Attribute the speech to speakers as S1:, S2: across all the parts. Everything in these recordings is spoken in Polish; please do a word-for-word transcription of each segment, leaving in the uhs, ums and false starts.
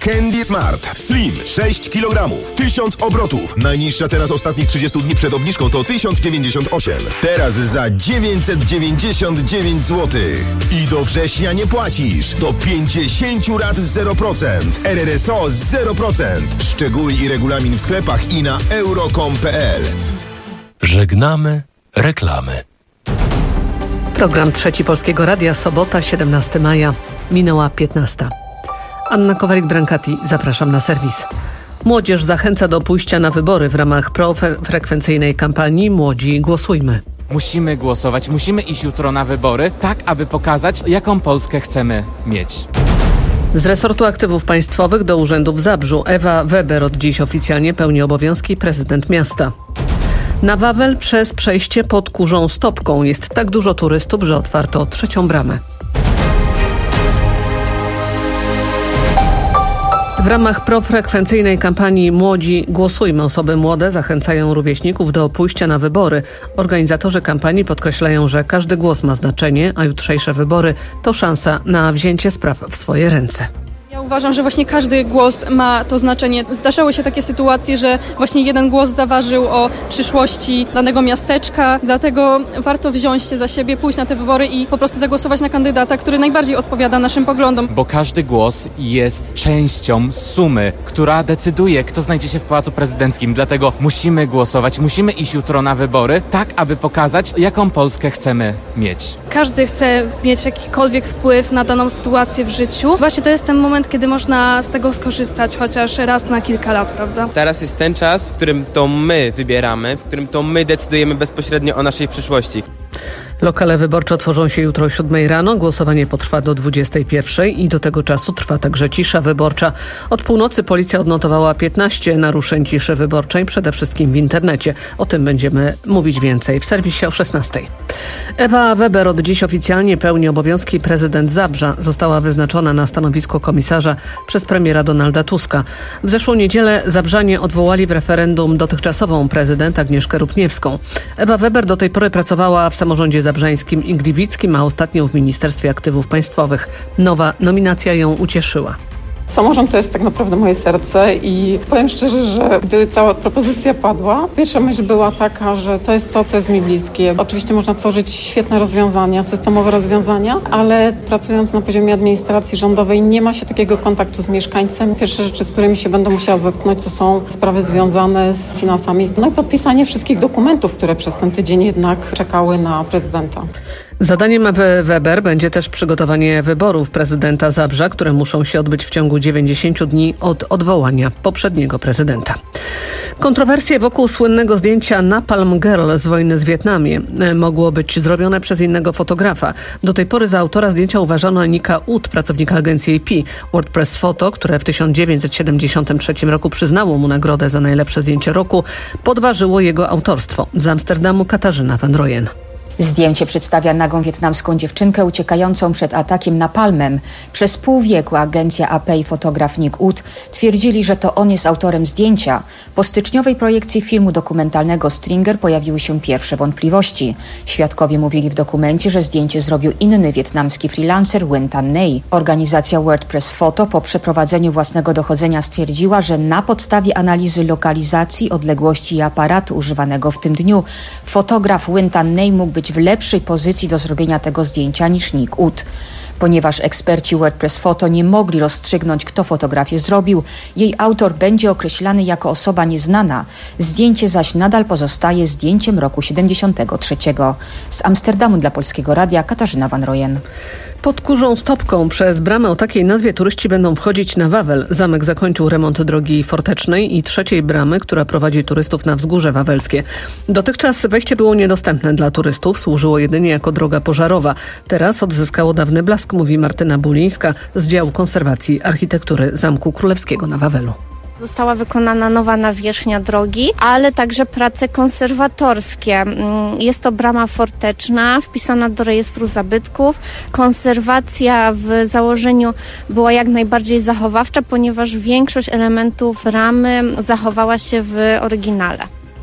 S1: Candy Smart Slim sześć kilogramów, tysiąc obrotów. Najniższa teraz ostatnich trzydziestu dni przed obniżką to tysiąc dziewięćdziesiąt osiem. Teraz za dziewięćset dziewięćdziesiąt dziewięć złotych. I do września nie płacisz. Do pięćdziesiąt rat zero procent. R R S O zero procent. Szczegóły i regulamin w sklepach i na euro kropka com kropka p l.
S2: Żegnamy reklamy.
S3: Program Trzeci Polskiego Radia, sobota, siedemnastego maja, minęła piętnasta. Anna Kowalik-Brankati, zapraszam na serwis. Młodzież zachęca do pójścia na wybory w ramach profrekwencyjnej kampanii Młodzi Głosujmy.
S4: Musimy głosować, musimy iść jutro na wybory, tak aby pokazać, jaką Polskę chcemy mieć.
S3: Z resortu aktywów państwowych do urzędu w Zabrzu Ewa Weber od dziś oficjalnie pełni obowiązki prezydent miasta. Na Wawel przez przejście pod Kurzą Stopką jest tak dużo turystów, że otwarto trzecią bramę. W ramach profrekwencyjnej kampanii Młodzi Głosujmy osoby młode zachęcają rówieśników do pójścia na wybory. Organizatorzy kampanii podkreślają, że każdy głos ma znaczenie, a jutrzejsze wybory to szansa na wzięcie spraw w swoje ręce.
S5: Ja uważam, że właśnie każdy głos ma to znaczenie. Zdarzały się takie sytuacje, że właśnie jeden głos zaważył o przyszłości danego miasteczka, dlatego warto wziąć się za siebie, pójść na te wybory i po prostu zagłosować na kandydata, który najbardziej odpowiada naszym poglądom.
S4: Bo każdy głos jest częścią sumy, która decyduje, kto znajdzie się w Pałacu Prezydenckim. Dlatego musimy głosować, musimy iść jutro na wybory, tak aby pokazać, jaką Polskę chcemy mieć.
S6: Każdy chce mieć jakikolwiek wpływ na daną sytuację w życiu. Właśnie to jest ten moment, kiedy można z tego skorzystać chociaż raz na kilka lat, prawda?
S7: Teraz jest ten czas, w którym to my wybieramy, w którym to my decydujemy bezpośrednio o naszej przyszłości.
S3: Lokale wyborcze otworzą się jutro o siódmej rano. Głosowanie potrwa do dwudziestej pierwszej i do tego czasu trwa także cisza wyborcza. Od północy policja odnotowała piętnaście naruszeń ciszy wyborczej, przede wszystkim w internecie. O tym będziemy mówić więcej w serwisie o szesnastej. Ewa Weber od dziś oficjalnie pełni obowiązki prezydent Zabrza. Została wyznaczona na stanowisko komisarza przez premiera Donalda Tuska. W zeszłą niedzielę Zabrzanie odwołali w referendum dotychczasową prezydent Agnieszkę Rupniewską. Ewa Weber do tej pory pracowała w samorządzie zabrzańskim i gliwickim, a ostatnio w Ministerstwie Aktywów Państwowych. Nowa nominacja ją ucieszyła.
S8: Samorząd to jest tak naprawdę moje serce i powiem szczerze, że gdy ta propozycja padła, pierwsza myśl była taka, że to jest to, co jest mi bliskie. Oczywiście można tworzyć świetne rozwiązania, systemowe rozwiązania, ale pracując na poziomie administracji rządowej nie ma się takiego kontaktu z mieszkańcem. Pierwsze rzeczy, z którymi się będę musiała zetknąć, to są sprawy związane z finansami, no i podpisanie wszystkich dokumentów, które przez ten tydzień jednak czekały na prezydenta.
S3: Zadaniem Ewy Weber będzie też przygotowanie wyborów prezydenta Zabrza, które muszą się odbyć w ciągu dziewięćdziesięciu dni od odwołania poprzedniego prezydenta. Kontrowersje wokół słynnego zdjęcia Napalm Girl z wojny z Wietnamie mogło być zrobione przez innego fotografa. Do tej pory za autora zdjęcia uważano Nika Ut, pracownika agencji A P. WordPress Photo, które w tysiąc dziewięćset siedemdziesiątym trzecim roku przyznało mu nagrodę za najlepsze zdjęcie roku, podważyło jego autorstwo. Z Amsterdamu Katarzyna Van Royen.
S9: Zdjęcie przedstawia nagą wietnamską dziewczynkę uciekającą przed atakiem napalmem. Przez pół wieku agencja A P i fotograf Nick Ut twierdzili, że to on jest autorem zdjęcia. Po styczniowej projekcji filmu dokumentalnego Stringer pojawiły się pierwsze wątpliwości. Świadkowie mówili w dokumencie, że zdjęcie zrobił inny wietnamski freelancer Nguyen Tan Nay. Organizacja WordPress Photo po przeprowadzeniu własnego dochodzenia stwierdziła, że na podstawie analizy lokalizacji, odległości i aparatu używanego w tym dniu fotograf Nguyen Tan Nay mógł być w lepszej pozycji do zrobienia tego zdjęcia niż Nick Ut. Ponieważ eksperci WordPress Photo nie mogli rozstrzygnąć, kto fotografię zrobił, jej autor będzie określany jako osoba nieznana. Zdjęcie zaś nadal pozostaje zdjęciem roku siedemdziesiątego trzeciego. Z Amsterdamu dla Polskiego Radia Katarzyna Van Royen.
S3: Pod Kurzą Stopką przez bramę o takiej nazwie turyści będą wchodzić na Wawel. Zamek zakończył remont drogi fortecznej i trzeciej bramy, która prowadzi turystów na Wzgórze Wawelskie. Dotychczas wejście było niedostępne dla turystów, służyło jedynie jako droga pożarowa. Teraz odzyskało dawny blask, mówi Martyna Bulińska z działu konserwacji architektury Zamku Królewskiego na Wawelu.
S10: Została wykonana nowa nawierzchnia drogi, ale także prace konserwatorskie. Jest to brama forteczna, wpisana do rejestru zabytków. Konserwacja w założeniu była jak najbardziej zachowawcza, ponieważ większość elementów bramy zachowała się w oryginale.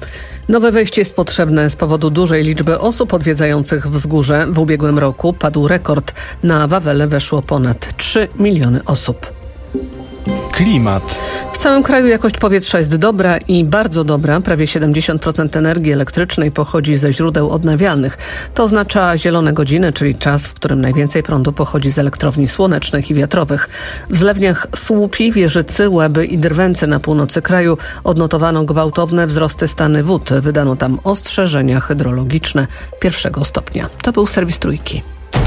S3: Nowe wejście jest potrzebne z powodu dużej liczby osób odwiedzających Wzgórze. W ubiegłym roku padł rekord. Na Wawele weszło ponad trzy miliony osób.
S2: Klimat.
S3: W całym kraju jakość powietrza jest dobra i bardzo dobra. Prawie siedemdziesiąt procent energii elektrycznej pochodzi ze źródeł odnawialnych. To oznacza zielone godziny, czyli czas, w którym najwięcej prądu pochodzi z elektrowni słonecznych i wiatrowych. W zlewniach Słupi, Wieżycy, Łeby i Drwęcy na północy kraju odnotowano gwałtowne wzrosty stany wód. Wydano tam ostrzeżenia hydrologiczne pierwszego stopnia. To był serwis Trójki.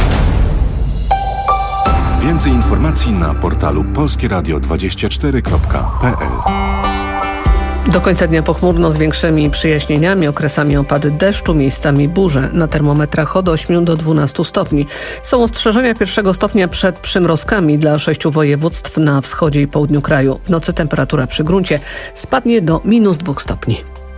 S11: Więcej informacji na portalu polskie radio dwadzieścia cztery kropka p l.
S3: Do końca dnia pochmurno z większymi przyjaśnieniami, okresami opady deszczu, miejscami burze. Na termometrach od ośmiu do dwunastu stopni. Są ostrzeżenia pierwszego stopnia przed przymrozkami dla sześciu województw na wschodzie i południu kraju. W nocy temperatura przy gruncie spadnie do minus dwóch stopni.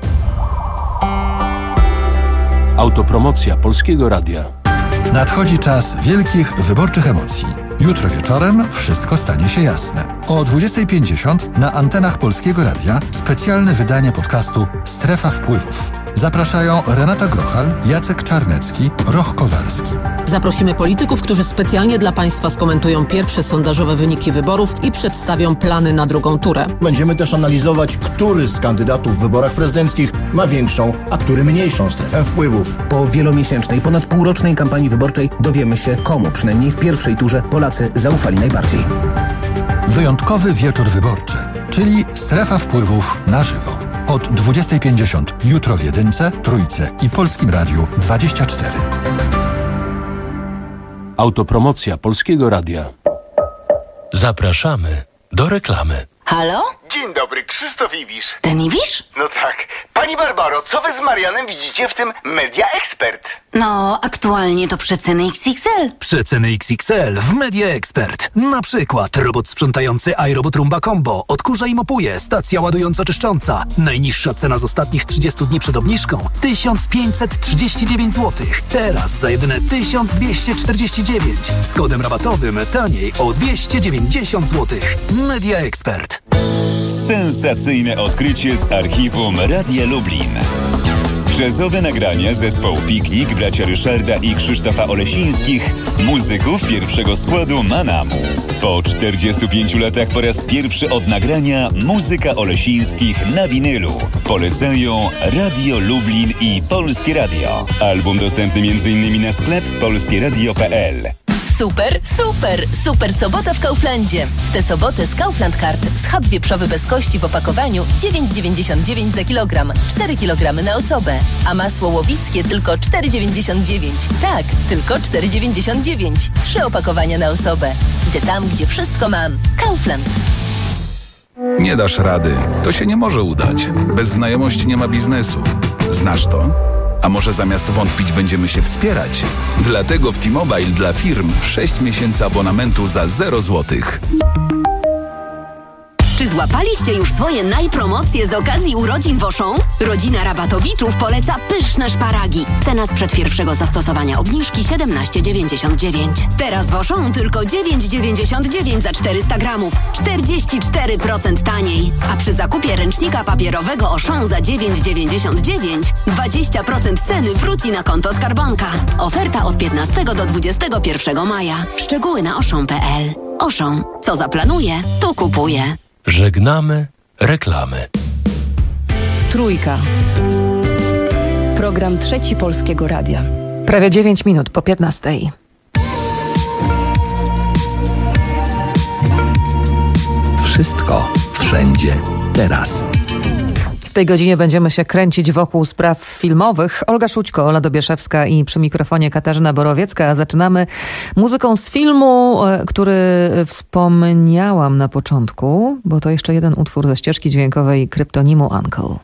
S2: Autopromocja Polskiego Radia.
S12: Nadchodzi czas wielkich wyborczych emocji. Jutro wieczorem wszystko stanie się jasne. O dwudziestej pięćdziesiąt na antenach Polskiego Radia specjalne wydanie podcastu Strefa Wpływów. Zapraszają Renata Grochal, Jacek Czarnecki, Roch Kowalski.
S13: Zaprosimy polityków, którzy specjalnie dla Państwa skomentują pierwsze sondażowe wyniki wyborów i przedstawią plany na drugą turę.
S14: Będziemy też analizować, który z kandydatów w wyborach prezydenckich ma większą, a który mniejszą strefę wpływów.
S15: Po wielomiesięcznej, ponad półrocznej kampanii wyborczej dowiemy się, komu przynajmniej w pierwszej turze Polacy zaufali najbardziej.
S12: Wyjątkowy wieczór wyborczy, czyli Strefa Wpływów na żywo. Od dwudziestej pięćdziesiąt jutro w Jedynce, Trójce i Polskim Radiu dwadzieścia cztery.
S2: Autopromocja Polskiego Radia. Zapraszamy do reklamy.
S16: Halo?
S17: Dzień dobry, Krzysztof Ibisz.
S16: Ten Ibisz?
S17: No tak. Pani Barbaro, co wy z Marianem widzicie w tym Media Expert?
S16: No, aktualnie to przeceny X X L.
S18: Przeceny X X L w Media Expert. Na przykład robot sprzątający iRobot Roomba Combo. Odkurza i mopuje. Stacja ładująco-czyszcząca. Najniższa cena z ostatnich trzydziestu dni przed obniżką tysiąc pięćset trzydzieści dziewięć złotych. Teraz za jedyne tysiąc dwieście czterdzieści dziewięć. Z kodem rabatowym taniej o dwieście dziewięćdziesiąt złotych. Media Expert.
S19: Sensacyjne odkrycie z archiwum Radia Lublin. Jazzowe nagrania zespołu Piknik, bracia Ryszarda i Krzysztofa Olesińskich, muzyków pierwszego składu Manamu. Po czterdziestu pięciu latach po raz pierwszy od nagrania muzyka Olesińskich na winylu. Polecają Radio Lublin i Polskie Radio. Album dostępny m.in. na sklep polskie radio kropka p l.
S20: Super, super, super sobota w Kauflandzie. W tę sobotę z Kaufland Card schab wieprzowy bez kości w opakowaniu dziewięć dziewięćdziesiąt dziewięć za kilogram, cztery kilogramy na osobę, a masło łowickie tylko cztery dziewięćdziesiąt dziewięć. Tak, tylko cztery dziewięćdziesiąt dziewięć. Trzy opakowania na osobę. Idę tam, gdzie wszystko mam. Kaufland.
S21: Nie dasz rady. To się nie może udać. Bez znajomości nie ma biznesu. Znasz to? A może zamiast wątpić będziemy się wspierać? Dlatego w T-Mobile dla firm sześć miesięcy abonamentu za zero złotych.
S20: Czy złapaliście już swoje najpromocje z okazji urodzin Woszą? Rodzina Rabatowiczów poleca pyszne szparagi. Cena sprzed pierwszego zastosowania obniżki siedemnaście dziewięćdziesiąt dziewięć. Teraz Woszą tylko dziewięć dziewięćdziesiąt dziewięć za czterysta gramów. czterdzieści cztery procent taniej. A przy zakupie ręcznika papierowego Auchan za dziewięć dziewięćdziesiąt dziewięć dwadzieścia procent ceny wróci na konto skarbonka. Oferta od piętnastego do dwudziestego pierwszego maja. Szczegóły na auchan kropka p l. Auchan. Co zaplanuje, to kupuje.
S2: Żegnamy reklamy.
S22: Trójka. Program Trzeci Polskiego Radia.
S23: Prawie dziewięć minut po piętnastej.
S24: Wszystko, wszędzie, teraz.
S23: W tej godzinie będziemy się kręcić wokół spraw filmowych. Olga Szućko, Ola Dobieszewska i przy mikrofonie Katarzyna Borowiecka. A zaczynamy muzyką z filmu, który wspomniałam na początku, bo to jeszcze jeden utwór ze ścieżki dźwiękowej kryptonimu Uncle.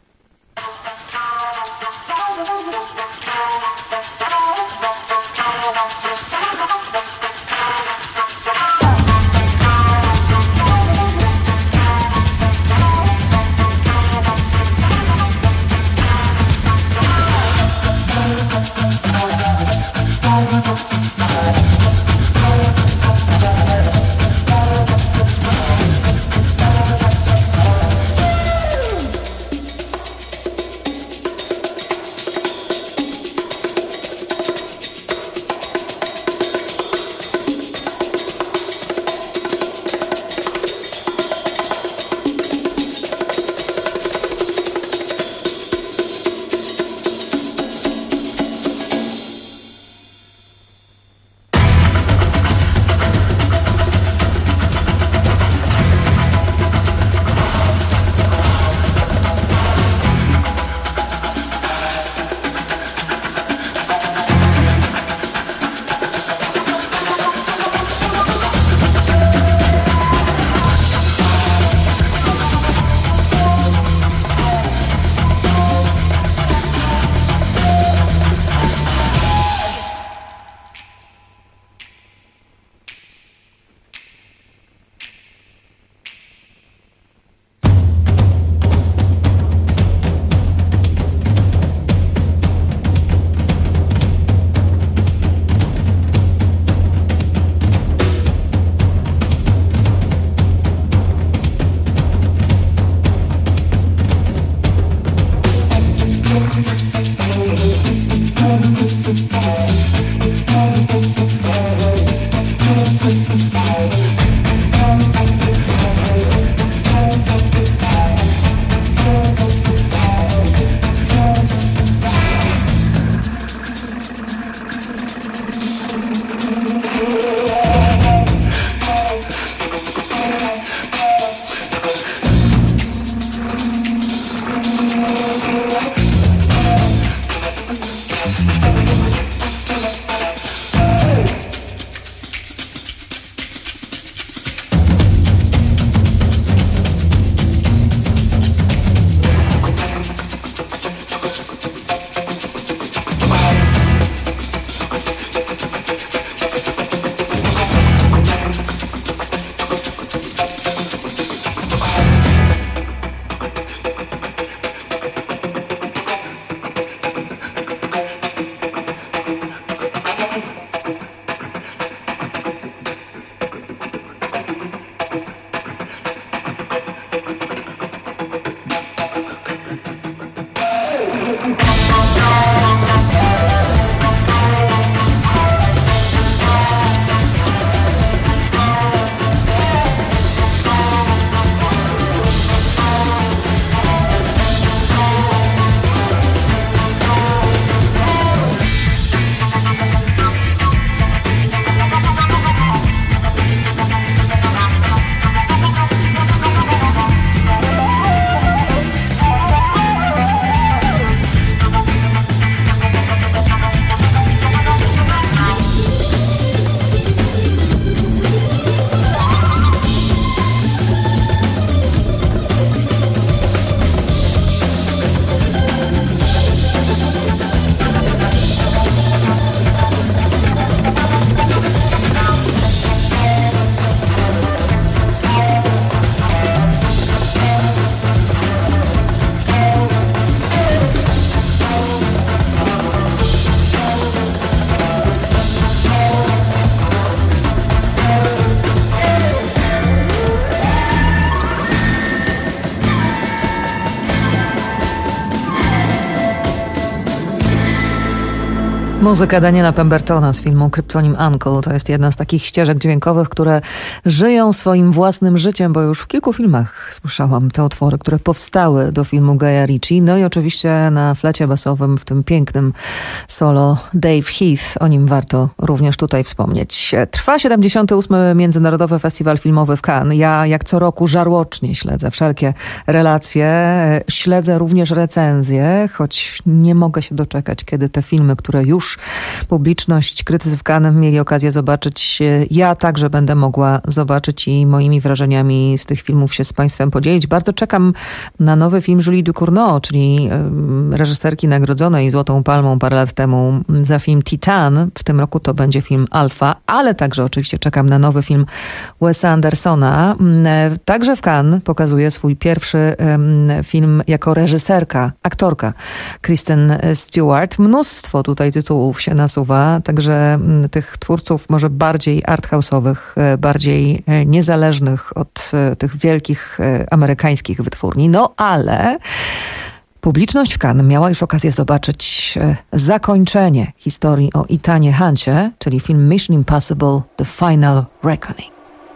S23: Muzyka Daniela Pembertona z filmu Kryptonim Uncle to jest jedna z takich ścieżek dźwiękowych, które żyją swoim własnym życiem, bo już w kilku filmach słyszałam te utwory, które powstały do filmu Guya Ritchie. No i oczywiście na flecie basowym w tym pięknym solo Dave Heath. O nim warto również tutaj wspomnieć. Trwa siedemdziesiąty ósmy Międzynarodowy Festiwal Filmowy w Cannes. Ja jak co roku żarłocznie śledzę wszelkie relacje. Śledzę również recenzje, choć nie mogę się doczekać, kiedy te filmy, które już publiczność, krytycy w Cannes mieli okazję zobaczyć, ja także będę mogła zobaczyć i moimi wrażeniami z tych filmów się z Państwem podzielić. Bardzo czekam na nowy film Julie Ducournau, czyli reżyserki nagrodzonej Złotą Palmą parę lat temu za film Titan. W tym roku to będzie film Alfa, ale także oczywiście czekam na nowy film Wesa Andersona. Także w Cannes pokazuje swój pierwszy film jako reżyserka, aktorka Kristen Stewart. Mnóstwo tutaj tytułów się nasuwa, także tych twórców może bardziej arthouse'owych, bardziej niezależnych od tych wielkich amerykańskich wytwórni. No ale publiczność w Cannes miała już okazję zobaczyć zakończenie historii o Ethanie Huncie, czyli film Mission Impossible The Final Reckoning.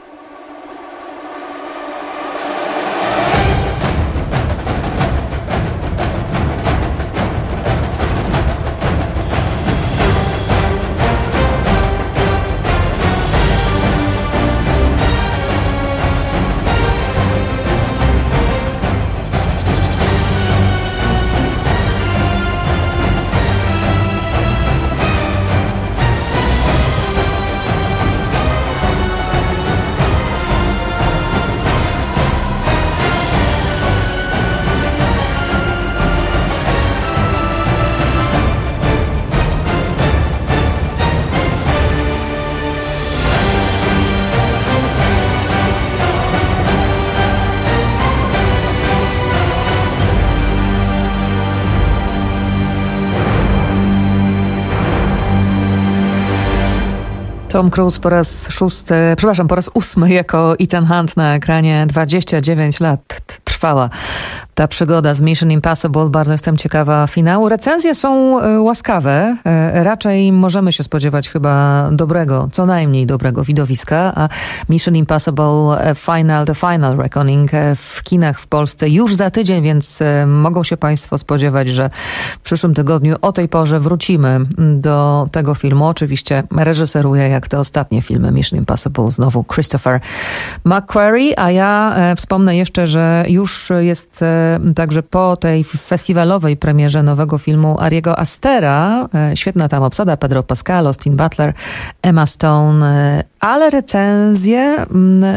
S23: Tom Cruise po raz szósty, przepraszam, po raz ósmy jako Ethan Hunt na ekranie. dwadzieścia dziewięć lat trwała ta przygoda z Mission Impossible. Bardzo jestem ciekawa finału. Recenzje są łaskawe. Raczej możemy się spodziewać chyba dobrego, co najmniej dobrego widowiska. A Mission Impossible Final, The Final Reckoning w kinach w Polsce już za tydzień, więc mogą się Państwo spodziewać, że w przyszłym tygodniu o tej porze wrócimy do tego filmu. Oczywiście reżyseruje jak te ostatnie filmy Mission Impossible znowu Christopher McQuarrie, a ja wspomnę jeszcze, że już jest także po tej festiwalowej premierze nowego filmu Ariego Astera. Świetna tam obsada, Pedro Pascal, Austin Butler, Emma Stone, ale recenzje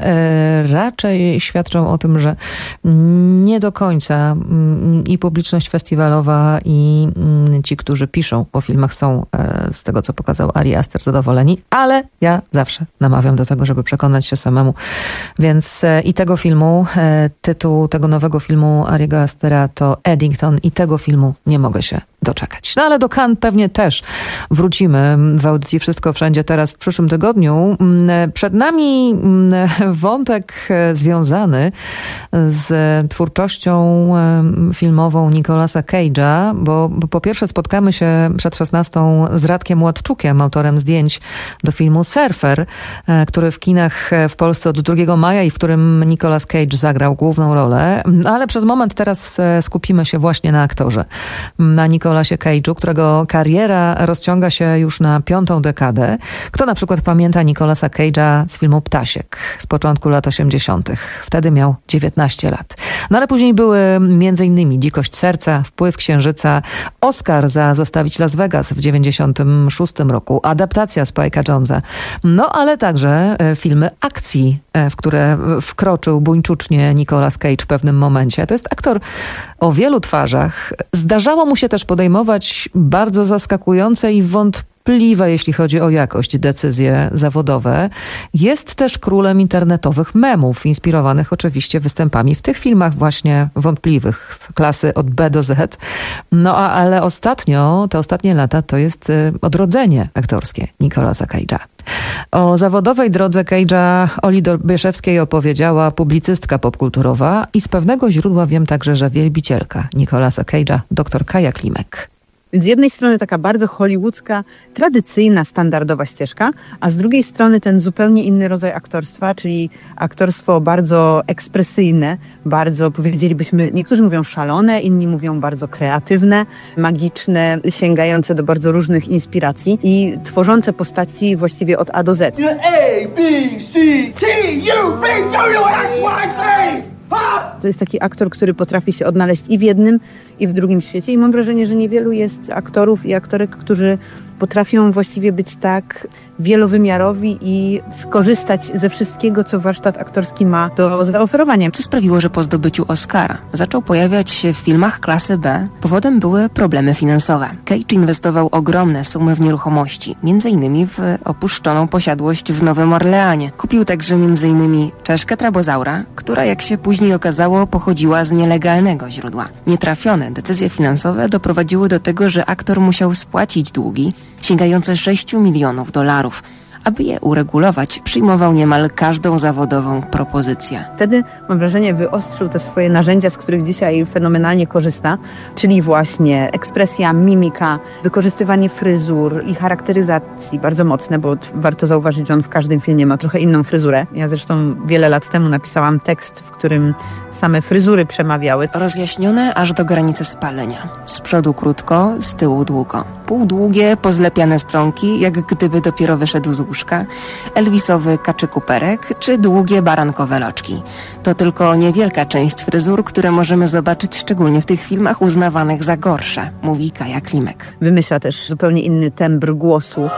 S23: raczej świadczą o tym, że nie do końca i publiczność festiwalowa, i ci, którzy piszą o filmach, są z tego, co pokazał Ari Aster, zadowoleni, ale ja zawsze namawiam do tego, żeby przekonać się samemu. Więc i tego filmu, tytuł tego nowego filmu Ariego Astera to Eddington, i tego filmu nie mogę się doczekać. No ale do Cannes pewnie też wrócimy w audycji Wszystko Wszędzie Teraz w przyszłym tygodniu. Przed nami wątek związany z twórczością filmową Nicolasa Cage'a, bo, bo po pierwsze spotkamy się przed szesnastą z Radkiem Władczukiem, autorem zdjęć do filmu Surfer, który w kinach w Polsce od drugiego maja i w którym Nicolas Cage zagrał główną rolę. Ale przez moment teraz skupimy się właśnie na aktorze, na Nicolasie Cage'u, którego kariera rozciąga się już na piątą dekadę. Kto na przykład pamięta Nicolasa Cage'a z filmu Ptasiek z początku lat osiemdziesiątych. Wtedy miał dziewiętnaście lat. No ale później były między innymi Dzikość serca, Wpływ księżyca, Oscar za Zostawić Las Vegas w dziewięćdziesiątym szóstym roku, adaptacja Spike'a Jonesa. No ale także filmy akcji, w które wkroczył buńczucznie Nicolas Cage w pewnym momencie. To jest aktor o wielu twarzach. Zdarzało mu się też podejmować bardzo zaskakujące i wątpliwe, jeśli chodzi o jakość, decyzje zawodowe. Jest też królem internetowych memów, inspirowanych oczywiście występami w tych filmach właśnie wątpliwych, klasy od B do Z. No a, ale ostatnio, te ostatnie lata to jest odrodzenie aktorskie Nicolasa Cage'a. O zawodowej drodze Cage'a Oli Dobieszewskiej opowiedziała publicystka popkulturowa i z pewnego źródła wiem także, że wielbicielka Nicolasa Cage'a, dr Kaja Klimek.
S1: Więc z jednej strony taka bardzo hollywoodzka, tradycyjna, standardowa ścieżka, a z drugiej strony ten zupełnie inny rodzaj aktorstwa, czyli aktorstwo bardzo ekspresyjne, bardzo, powiedzielibyśmy, niektórzy mówią szalone, inni mówią bardzo kreatywne, magiczne, sięgające do bardzo różnych inspiracji i tworzące postaci właściwie od A do Z.
S4: A, B, C, T, U, V, W, X, Y, Z!
S1: To jest taki aktor, który potrafi się odnaleźć i w jednym, i w drugim świecie. I mam wrażenie, że niewielu jest aktorów i aktorek, którzy potrafią właściwie być tak wielowymiarowi i skorzystać ze wszystkiego, co warsztat aktorski ma do zaoferowania.
S5: Co sprawiło, że po zdobyciu Oscara zaczął pojawiać się w filmach klasy B? Powodem były problemy finansowe. Cage inwestował ogromne sumy w nieruchomości, między innymi w opuszczoną posiadłość w Nowym Orleanie. Kupił także między innymi czeszkę trabozaura, która, jak się później okazało, pochodziła z nielegalnego źródła. Nietrafione decyzje finansowe doprowadziły do tego, że aktor musiał spłacić długi sięgające sześciu milionów dolarów. Aby je uregulować, przyjmował niemal każdą zawodową propozycję.
S1: Wtedy, mam wrażenie, wyostrzył te swoje narzędzia, z których dzisiaj fenomenalnie korzysta, czyli właśnie ekspresja, mimika, wykorzystywanie fryzur i charakteryzacji bardzo mocne, bo warto zauważyć, że on w każdym filmie ma trochę inną fryzurę. Ja zresztą wiele lat temu napisałam tekst, w którym same fryzury przemawiały.
S5: Rozjaśnione aż do granicy spalenia. Z przodu krótko, z tyłu długo. Półdługie, pozlepiane stronki, jak gdyby dopiero wyszedł z łóżka, Elvisowy kaczy kuperek czy długie barankowe loczki. To tylko niewielka część fryzur, które możemy zobaczyć szczególnie w tych filmach uznawanych za gorsze, mówi Kaja Klimek.
S1: Wymyśla też zupełnie inny tembr głosu.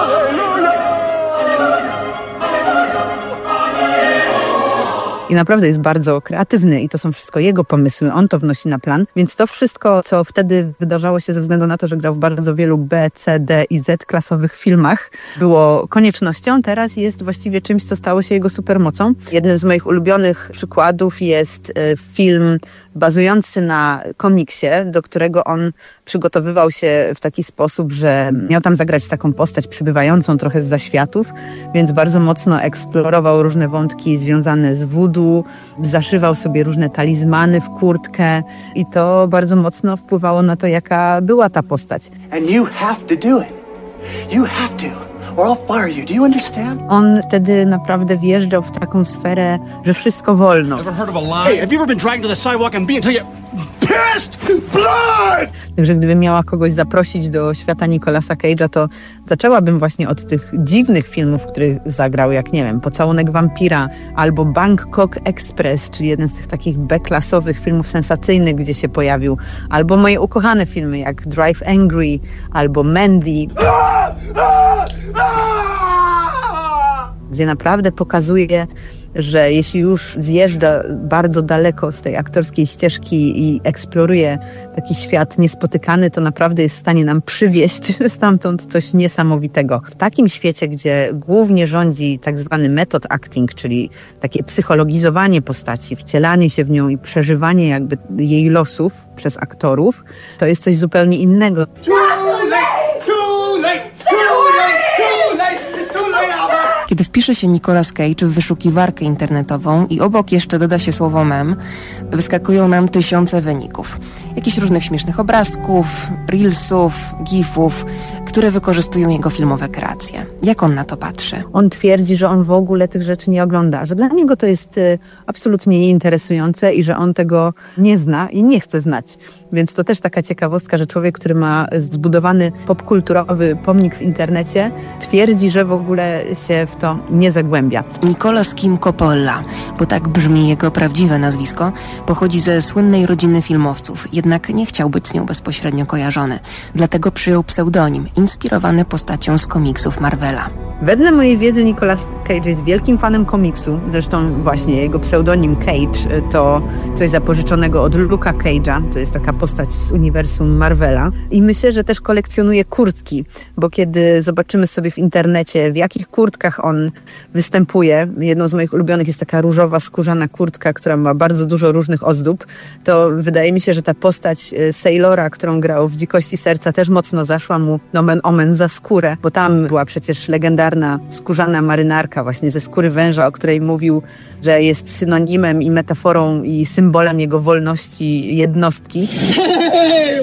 S1: I naprawdę jest bardzo kreatywny i to są wszystko jego pomysły, on to wnosi na plan, więc to wszystko, co wtedy wydarzało się ze względu na to, że grał w bardzo wielu B, C, D i Z klasowych filmach, było koniecznością, teraz jest właściwie czymś, co stało się jego supermocą. Jeden z moich ulubionych przykładów jest film bazujący na komiksie, do którego on przygotowywał się w taki sposób, że miał tam zagrać taką postać przybywającą trochę z zaświatów, więc bardzo mocno eksplorował różne wątki związane z voodoo, zaszywał sobie różne talizmany w kurtkę i to bardzo mocno wpływało na to, jaka była ta postać.
S4: And you have to do it. You have to. Or I'll fire you. Do you understand?
S1: On wtedy naprawdę wjeżdżał w taką sferę, że wszystko wolno.
S4: Ever heard of a line? Hey, have you ever been dragged to the sidewalk and beaten until you pissed blood?
S1: Także gdybym miała kogoś zaprosić do świata Nicolasa Cage'a, to zaczęłabym właśnie od tych dziwnych filmów, w których zagrał, jak nie wiem, Pocałunek wampira albo Bangkok Express, czyli jeden z tych takich B-klasowych filmów sensacyjnych, gdzie się pojawił, albo moje ukochane filmy jak Drive Angry albo Mandy, gdzie naprawdę pokazuje, że jeśli już zjeżdża bardzo daleko z tej aktorskiej ścieżki i eksploruje taki świat niespotykany, to naprawdę jest w stanie nam przywieźć stamtąd coś niesamowitego. W takim świecie, gdzie głównie rządzi tak zwany method acting, czyli takie psychologizowanie postaci, wcielanie się w nią i przeżywanie jakby jej losów przez aktorów, to jest coś zupełnie innego.
S5: Kiedy wpisze się Nicolas Cage w wyszukiwarkę internetową i obok jeszcze doda się słowo mem, wyskakują nam tysiące wyników. Jakichś różnych śmiesznych obrazków, reelsów, gifów, które wykorzystują jego filmowe kreacje. Jak on na to patrzy?
S1: On twierdzi, że on w ogóle tych rzeczy nie ogląda, że dla niego to jest absolutnie nieinteresujące i że on tego nie zna i nie chce znać. Więc to też taka ciekawostka, że człowiek, który ma zbudowany popkulturowy pomnik w internecie, twierdzi, że w ogóle się w to nie zagłębia.
S5: Nicolas Kim Coppola, bo tak brzmi jego prawdziwe nazwisko, pochodzi ze słynnej rodziny filmowców, jednak nie chciał być z nią bezpośrednio kojarzony. Dlatego przyjął pseudonim, inspirowany postacią z komiksów Marvela.
S1: Wedle mojej wiedzy Nicolas Cage jest wielkim fanem komiksu. Zresztą właśnie jego pseudonim Cage to coś zapożyczonego od Luke'a Cage'a. To jest taka postać z uniwersum Marvela. I myślę, że też kolekcjonuje kurtki, bo kiedy zobaczymy sobie w internecie, w jakich kurtkach on występuje, jedną z moich ulubionych jest taka różowa, skórzana kurtka, która ma bardzo dużo różnych ozdób, to wydaje mi się, że ta postać Sailora, którą grał w Dzikości Serca, też mocno zaszła mu nomen omen za skórę, bo tam była przecież legendarna skórzana marynarka właśnie ze skóry węża, o której mówił, że jest synonimem i metaforą i symbolem jego wolności jednostki.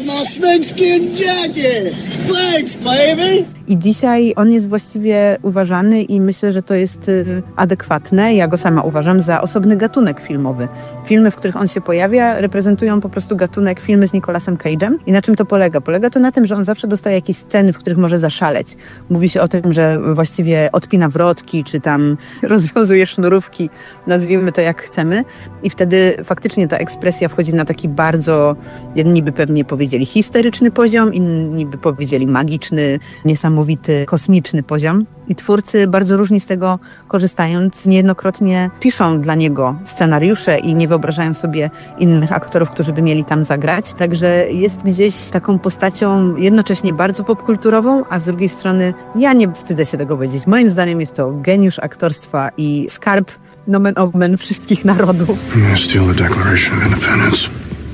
S6: my snakeskin jacket. Thanks, baby.
S1: I dzisiaj on jest właściwie uważany i myślę, że to jest adekwatne. Ja go sama uważam za osobny gatunek filmowy. Filmy, w których on się pojawia, reprezentują po prostu gatunek filmy z Nicolasem Cage'em. I na czym to polega? Polega to na tym, że on zawsze dostaje jakieś sceny, w których może zaszaleć. Mówi się o tym, że właściwie odpina wrotki, czy tam rozwiązuje sznurówki, nazwijmy to jak chcemy. I wtedy faktycznie ta ekspresja wchodzi na taki bardzo, jedni by pewnie powiedzieli histeryczny poziom, inni by powiedzieli magiczny, niesamowity, kosmiczny poziom. I twórcy bardzo różni z tego korzystając, niejednokrotnie piszą dla niego scenariusze i nie wyobrażają sobie innych aktorów, którzy by mieli tam zagrać. Także jest gdzieś taką postacią jednocześnie bardzo popkulturową, a z drugiej strony ja nie wstydzę się tego powiedzieć. Moim zdaniem jest to geniusz aktorstwa i skarb nomen omen wszystkich narodów.
S7: I'm gonna steal the Declaration of Independence.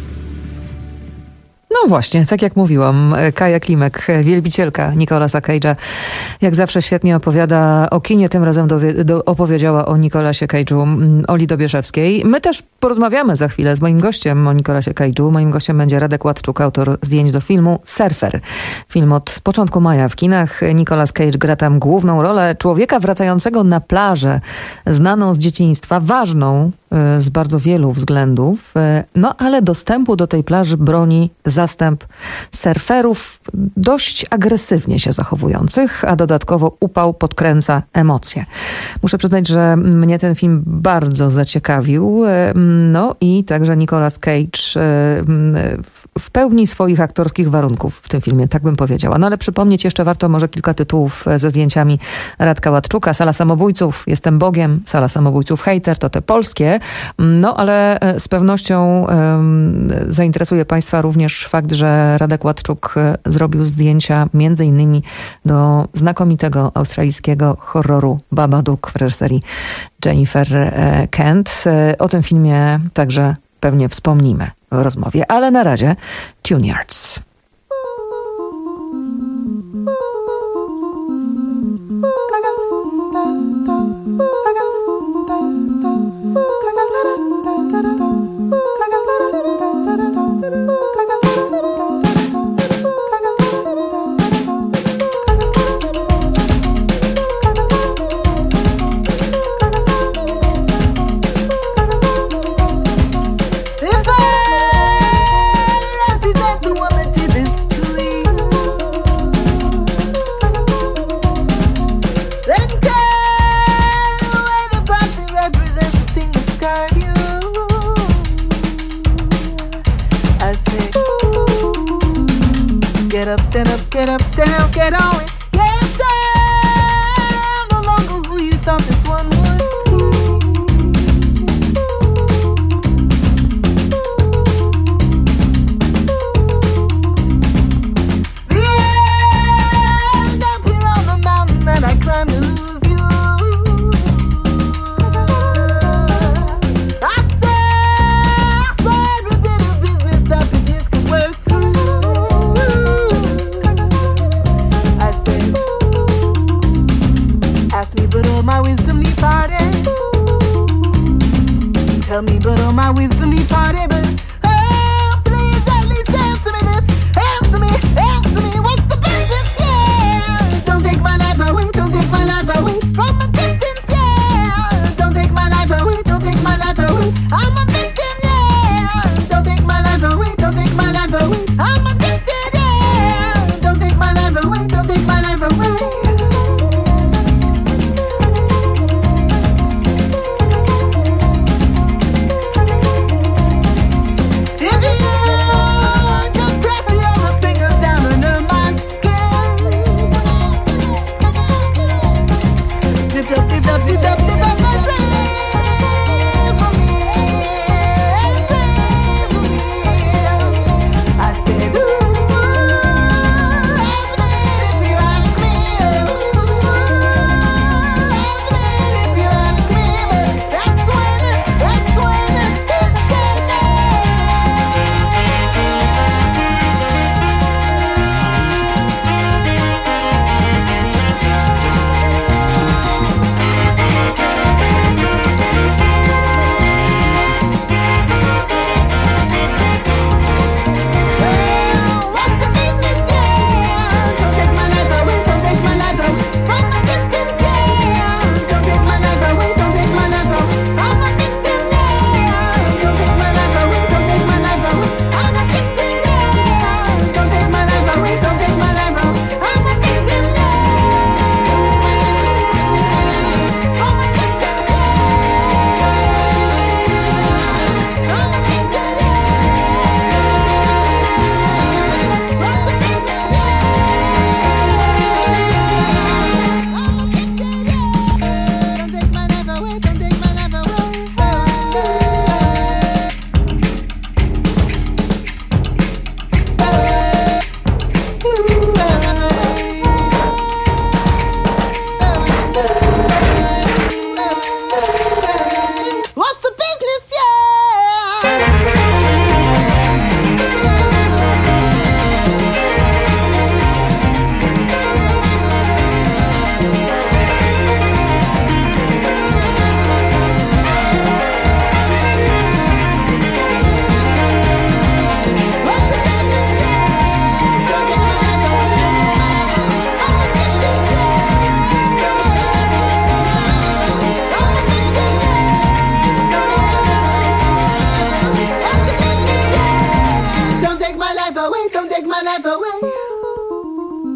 S23: No właśnie, tak jak mówiłam, Kaja Klimek, wielbicielka Nicolasa Cage'a, jak zawsze świetnie opowiada o kinie, tym razem dowie, do, opowiedziała o Nicolasie Cage'u Oli Dobieszewskiej. My też porozmawiamy za chwilę z moim gościem o Nicolasie Cage'u. Moim gościem będzie Radek Ładczuk, autor zdjęć do filmu Surfer. Film od początku maja w kinach. Nicolas Cage gra tam główną rolę człowieka wracającego na plażę, znaną z dzieciństwa, ważną z bardzo wielu względów, no ale dostępu do tej plaży broni zastęp surferów dość agresywnie się zachowujących, a dodatkowo upał podkręca emocje. Muszę przyznać, że mnie ten film bardzo zaciekawił, no i także Nicolas Cage w pełni swoich aktorskich warunków w tym filmie, tak bym powiedziała. No ale przypomnieć jeszcze warto może kilka tytułów ze zdjęciami Radka Ładczuka. Sala samobójców, Jestem Bogiem, Sala samobójców, Hejter, to te polskie. No ale z pewnością um, zainteresuje Państwa również fakt, że Radek Ładczuk zrobił zdjęcia między innymi do znakomitego australijskiego horroru Babadook w reżyserii Jennifer Kent. O tym filmie także pewnie wspomnimy w rozmowie, ale na razie Tune Yards.
S8: Get up, stand up, get up, stand up, get on it. Yes, I'm no longer who you thought this one would be. Beyond up here on the mountain that I climbed to lose you. I said, I saw every bit of business that business could work through. But all my wisdom departed. Tell me, but all my wisdom departed. But oh, please at least answer me this. Answer me, answer me. What's the business? Yeah. Don't take my life away. Don't take my life away from a distance. Yeah. Don't take my life away. Don't take my life away. I'm a victim. Yeah. Don't take my life away. Don't take my life away. I'm addicted. Yeah. Don't take my life away. Don't take my life away.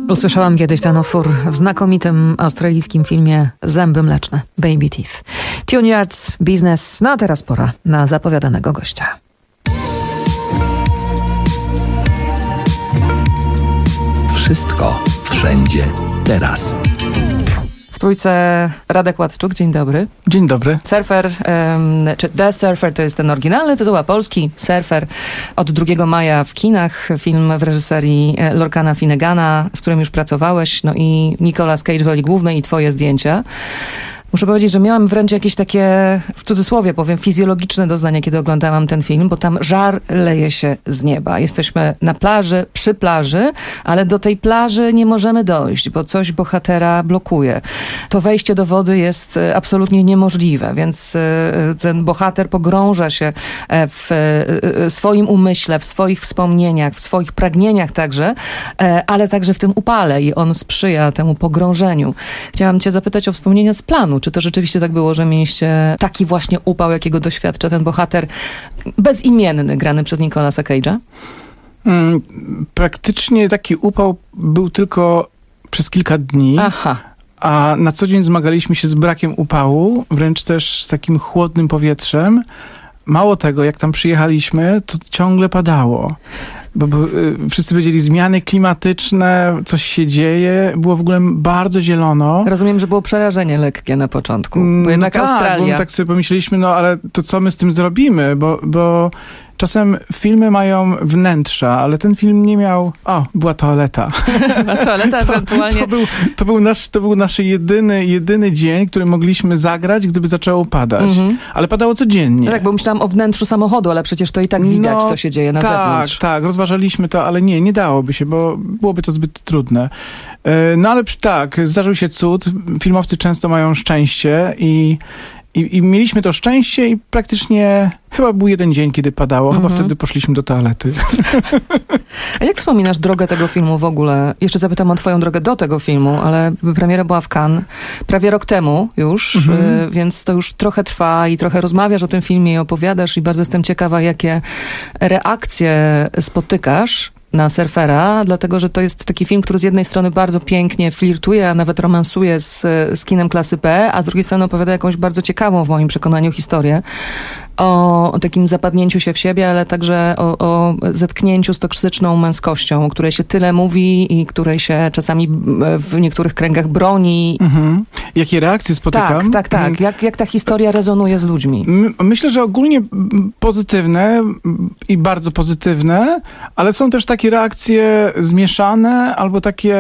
S23: Usłyszałam kiedyś ten utwór w znakomitym australijskim filmie Zęby mleczne, Baby Teeth. Tune Yards Business, no a teraz pora na zapowiadanego gościa.
S24: Wszystko, wszędzie, teraz.
S23: W trójce Radek Ładczuk, dzień dobry.
S3: Dzień dobry.
S23: Surfer, um, czy The Surfer to jest ten oryginalny tytuł, a polski Surfer od drugiego maja w kinach. Film w reżyserii Lorcana Finnegana, z którym już pracowałeś, no i Nicolas Cage w roli głównej i twoje zdjęcia. Muszę powiedzieć, że miałam wręcz jakieś takie, w cudzysłowie powiem, fizjologiczne doznanie, kiedy oglądałam ten film, bo tam żar leje się z nieba. Jesteśmy na plaży, przy plaży, ale do tej plaży nie możemy dojść, bo coś bohatera blokuje. To wejście do wody jest absolutnie niemożliwe, więc ten bohater pogrąża się w swoim umyśle, w swoich wspomnieniach, w swoich pragnieniach także, ale także w tym upale i on sprzyja temu pogrążeniu. Chciałam cię zapytać o wspomnienia z planu. Czy to rzeczywiście tak było, że mieliście taki właśnie upał, jakiego doświadcza ten bohater bezimienny, grany przez Nicolasa Cage'a?
S3: Hmm, praktycznie taki upał był tylko przez kilka dni.
S23: Aha.
S3: A na co dzień zmagaliśmy się z brakiem upału, wręcz też z takim chłodnym powietrzem. Mało tego, jak tam przyjechaliśmy, to ciągle padało. Bo, bo wszyscy powiedzieli zmiany klimatyczne, coś się dzieje, było w ogóle bardzo zielono.
S23: Rozumiem, że było przerażenie lekkie na początku, bo
S3: no
S23: jednak
S3: tak,
S23: Australia.
S3: Bo tak sobie pomyśleliśmy, no ale to co my z tym zrobimy, bo, bo czasem filmy mają wnętrza, ale ten film nie miał... O, była toaleta.
S23: toaleta ewentualnie...
S3: To, to, był, to, był nasz, to był nasz jedyny, jedyny dzień, który mogliśmy zagrać, gdyby zaczęło padać. Mhm. Ale padało codziennie.
S23: No tak, bo myślałam o wnętrzu samochodu, ale przecież to i tak widać, no, co się dzieje na
S3: tak,
S23: zewnątrz.
S3: Tak, tak, rozważaliśmy to, ale nie, nie dałoby się, bo byłoby to zbyt trudne. No ale tak, zdarzył się cud. Filmowcy często mają szczęście i I, I mieliśmy to szczęście i praktycznie chyba był jeden dzień, kiedy padało. Chyba mm-hmm. wtedy poszliśmy do toalety.
S23: A jak wspominasz drogę tego filmu w ogóle? Jeszcze zapytam o twoją drogę do tego filmu, ale premiera była w Cannes prawie rok temu już, mm-hmm. y, więc to już trochę trwa i trochę rozmawiasz o tym filmie i opowiadasz i bardzo jestem ciekawa, jakie reakcje spotykasz na Surfera, dlatego, że to jest taki film, który z jednej strony bardzo pięknie flirtuje, a nawet romansuje z, z kinem klasy B, a z drugiej strony opowiada jakąś bardzo ciekawą w moim przekonaniu historię o, o takim zapadnięciu się w siebie, ale także o, o zetknięciu z toksyczną męskością, o której się tyle mówi i której się czasami w niektórych kręgach broni.
S3: Mhm. Jakie reakcje spotykam?
S23: Tak, tak, tak. Jak, jak ta historia rezonuje z ludźmi?
S3: Myślę, że ogólnie pozytywne i bardzo pozytywne, ale są też takie reakcje zmieszane albo takie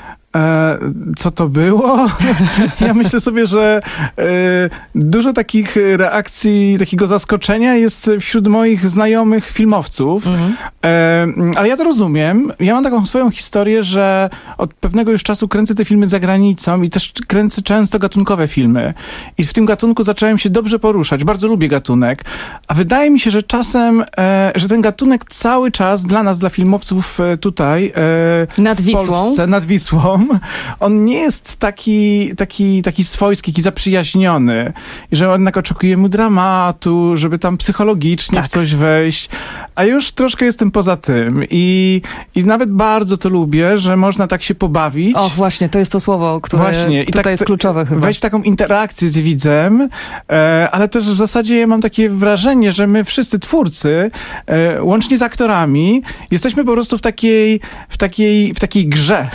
S3: E, co to było? Ja myślę sobie, że e, dużo takich reakcji, takiego zaskoczenia jest wśród moich znajomych filmowców. Mhm. E, ale ja to rozumiem. Ja mam taką swoją historię, że od pewnego już czasu kręcę te filmy za granicą i też kręcę często gatunkowe filmy. I w tym gatunku zacząłem się dobrze poruszać. Bardzo lubię gatunek. A wydaje mi się, że czasem, e, że ten gatunek cały czas dla nas, dla filmowców tutaj e,
S23: nad Wisłą.
S3: w Polsce, nad Wisłą, on nie jest taki, taki, taki swojski, taki zaprzyjaźniony. I że jednak oczekujemy dramatu, żeby tam psychologicznie tak. w coś wejść. A już troszkę jestem poza tym. I, i nawet bardzo to lubię, że można tak się pobawić.
S23: O, właśnie, to jest to słowo, które właśnie. I tutaj tak, jest kluczowe chyba.
S3: Wejść w taką interakcję z widzem, e, ale też w zasadzie ja mam takie wrażenie, że my wszyscy twórcy, e, łącznie z aktorami, jesteśmy po prostu w takiej, w takiej, w takiej grze.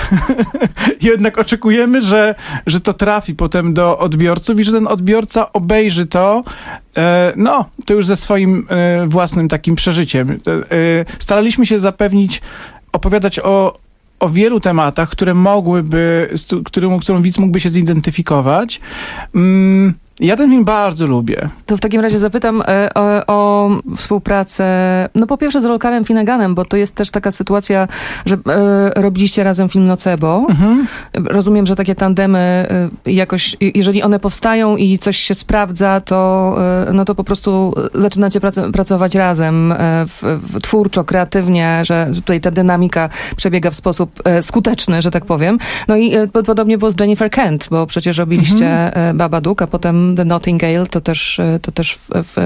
S3: I jednak oczekujemy, że, że to trafi potem do odbiorców i że ten odbiorca obejrzy to, e, no, to już ze swoim e, własnym takim przeżyciem. E, staraliśmy się zapewnić, opowiadać o, o wielu tematach, które mogłyby, którym, którą widz mógłby się zidentyfikować. Mm, Ja ten film bardzo lubię.
S23: To w takim razie zapytam e, o, o współpracę, no po pierwsze z Lorcanem Finneganem, bo to jest też taka sytuacja, że e, robiliście razem film Nocebo. Mhm. Rozumiem, że takie tandemy e, jakoś, jeżeli one powstają i coś się sprawdza, to, e, no to po prostu zaczynacie prac- pracować razem e, w, w, twórczo, kreatywnie, że tutaj ta dynamika przebiega w sposób e, skuteczny, że tak powiem. No i e, podobnie było z Jennifer Kent, bo przecież robiliście mhm. e, Babadook, a potem film The Nottingale, to też, to też w, w,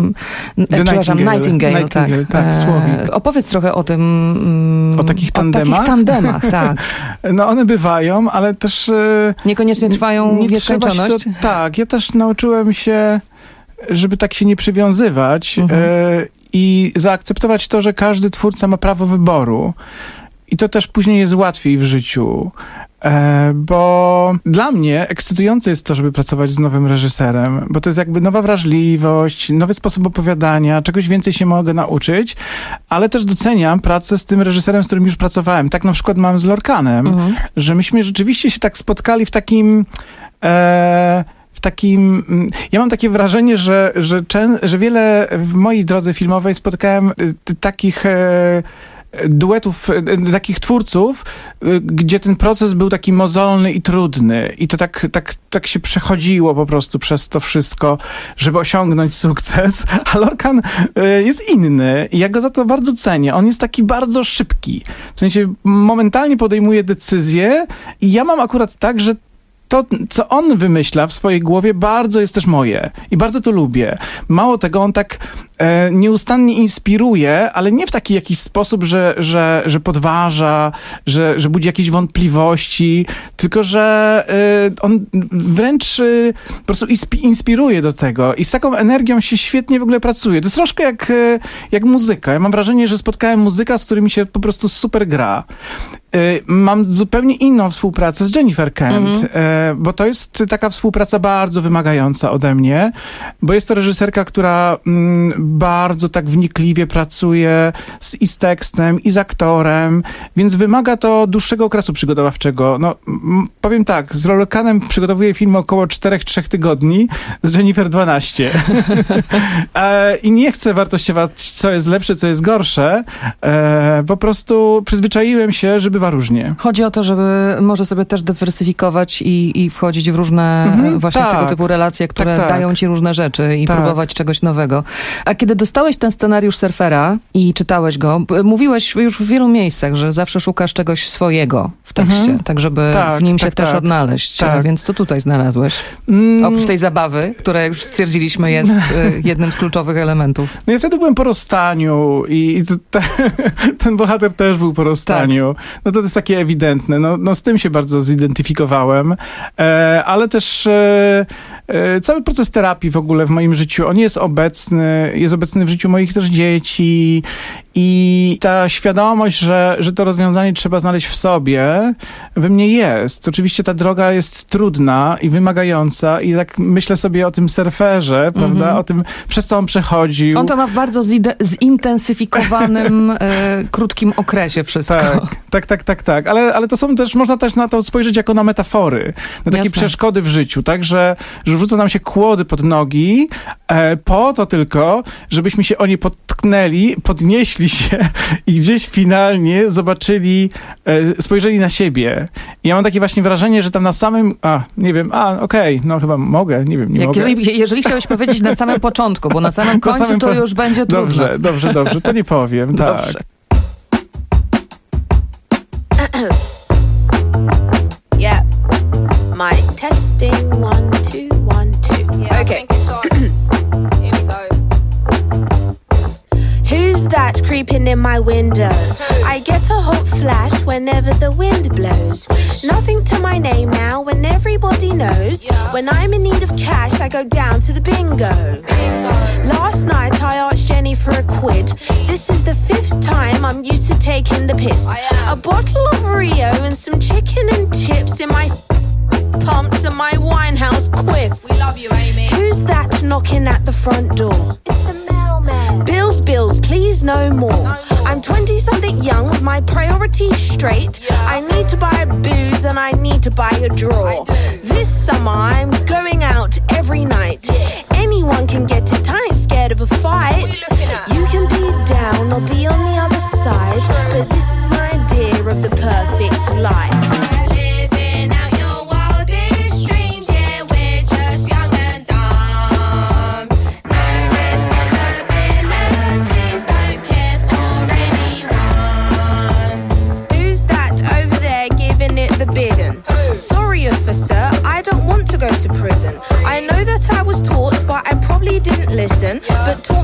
S3: The
S23: przepraszam,
S3: Nightingale,
S23: Nightingale,
S3: Nightingale,
S23: tak.
S3: tak, Słowik.
S23: Opowiedz trochę o tym.
S3: O takich tandemach?
S23: O takich tandemach, tak.
S3: No one bywają, ale też...
S23: Niekoniecznie trwają
S3: nie
S23: nieskończoność.
S3: Trzeba się to, tak, ja też nauczyłem się, żeby tak się nie przywiązywać mhm. y, i zaakceptować to, że każdy twórca ma prawo wyboru. I to też później jest łatwiej w życiu. E, bo dla mnie ekscytujące jest to, żeby pracować z nowym reżyserem, bo to jest jakby nowa wrażliwość, nowy sposób opowiadania, czegoś więcej się mogę nauczyć, ale też doceniam pracę z tym reżyserem, z którym już pracowałem. Tak na przykład mam z Lorcanem, mhm. że myśmy rzeczywiście się tak spotkali w takim... E, w takim... Ja mam takie wrażenie, że, że, czę, że wiele w mojej drodze filmowej spotkałem y, takich... E, duetów, takich twórców, gdzie ten proces był taki mozolny i trudny i to tak, tak, tak się przechodziło po prostu przez to wszystko, żeby osiągnąć sukces, a Lorcan jest inny i ja go za to bardzo cenię. On jest taki bardzo szybki, w sensie momentalnie podejmuje decyzje i ja mam akurat tak, że to, co on wymyśla w swojej głowie, bardzo jest też moje i bardzo to lubię. Mało tego, on tak e, nieustannie inspiruje, ale nie w taki jakiś sposób, że, że, że podważa, że, że budzi jakieś wątpliwości, tylko że e, on wręcz e, po prostu inspiruje do tego i z taką energią się świetnie w ogóle pracuje. To jest troszkę jak, e, jak muzyka. Ja mam wrażenie, że spotkałem muzyka, z którymi się po prostu super gra. Mam zupełnie inną współpracę z Jennifer Kent, mm-hmm. bo to jest taka współpraca bardzo wymagająca ode mnie, bo jest to reżyserka, która bardzo tak wnikliwie pracuje z, i z tekstem, i z aktorem, więc wymaga to dłuższego okresu przygotowawczego. No, powiem tak, z Lorcanem przygotowuję film około czterech trzech tygodni, z Jennifer dwanaście. I nie chcę wartościować, co jest lepsze, co jest gorsze. Po prostu przyzwyczaiłem się, żeby bywa różnie.
S23: Chodzi o to, żeby może sobie też dywersyfikować i, i wchodzić w różne mhm, właśnie tak, tego typu relacje, które tak, tak. dają ci różne rzeczy i tak. próbować czegoś nowego. A kiedy dostałeś ten scenariusz Surfera i czytałeś go, mówiłeś już w wielu miejscach, że zawsze szukasz czegoś swojego w tekście, mhm. tak żeby tak, w nim tak, się tak, też tak. odnaleźć. Tak. Więc co tutaj znalazłeś? Mm. Oprócz tej zabawy, która już stwierdziliśmy jest jednym z kluczowych elementów.
S3: No ja wtedy byłem po rozstaniu i, i to, te, ten bohater też był po rozstaniu. Tak. No to jest takie ewidentne. No, no z tym się bardzo zidentyfikowałem, e, ale też e, e, cały proces terapii w ogóle w moim życiu, on jest obecny, jest obecny w życiu moich też dzieci i ta świadomość, że, że to rozwiązanie trzeba znaleźć w sobie, we mnie jest. Oczywiście ta droga jest trudna i wymagająca i tak myślę sobie o tym surferze, prawda, mm-hmm. o tym, przez co on przechodził.
S23: On to ma w bardzo zide- zintensyfikowanym, e, krótkim okresie wszystko.
S3: Tak, tak, tak, tak, tak. Ale, ale to są też, można też na to spojrzeć jako na metafory, na takie Jasne. przeszkody w życiu, tak, że, że wrzuca nam się kłody pod nogi, e, po to tylko, żebyśmy się o nie potknęli, podnieśli się i gdzieś finalnie zobaczyli, e, spojrzeli na siebie. I ja mam takie właśnie wrażenie, że tam na samym, a, nie wiem, a, okej, okay, no chyba mogę, nie wiem, nie
S23: Jak
S3: mogę.
S23: Jeżeli, jeżeli chciałeś powiedzieć na samym początku, bo na samym końcu na samym to po... już będzie trudno.
S3: Dobrze, dobrze, dobrze, to nie powiem, dobrze. tak.
S9: Yeah, my testing one, two, one, two. Yeah, okay. Here we go. Who's that creeping in my window? I get a hot flash whenever the wind blows. Nothing to my name now when everybody knows. When I'm in need of cash, I go down to the bingo. Last night I asked Jenny for a quid. This is the fifth time I'm used to taking the piss. A bottle of Rio and some chicken and chips in my pumps and my Winehouse quiff. We love you, Amy. Who's that knocking at the front door? It's the mailman. Bills, bills, please no more. No more. I'm twenty-something young with my priorities straight. Yeah. I need to buy booze and I need to buy a draw. This summer I'm going out every night. Yeah. Anyone can get it, I ain't scared of a fight. You can be down or be on the other side, but this is my idea of the perfect life. Sorry, officer, I don't want to go to prison. I know that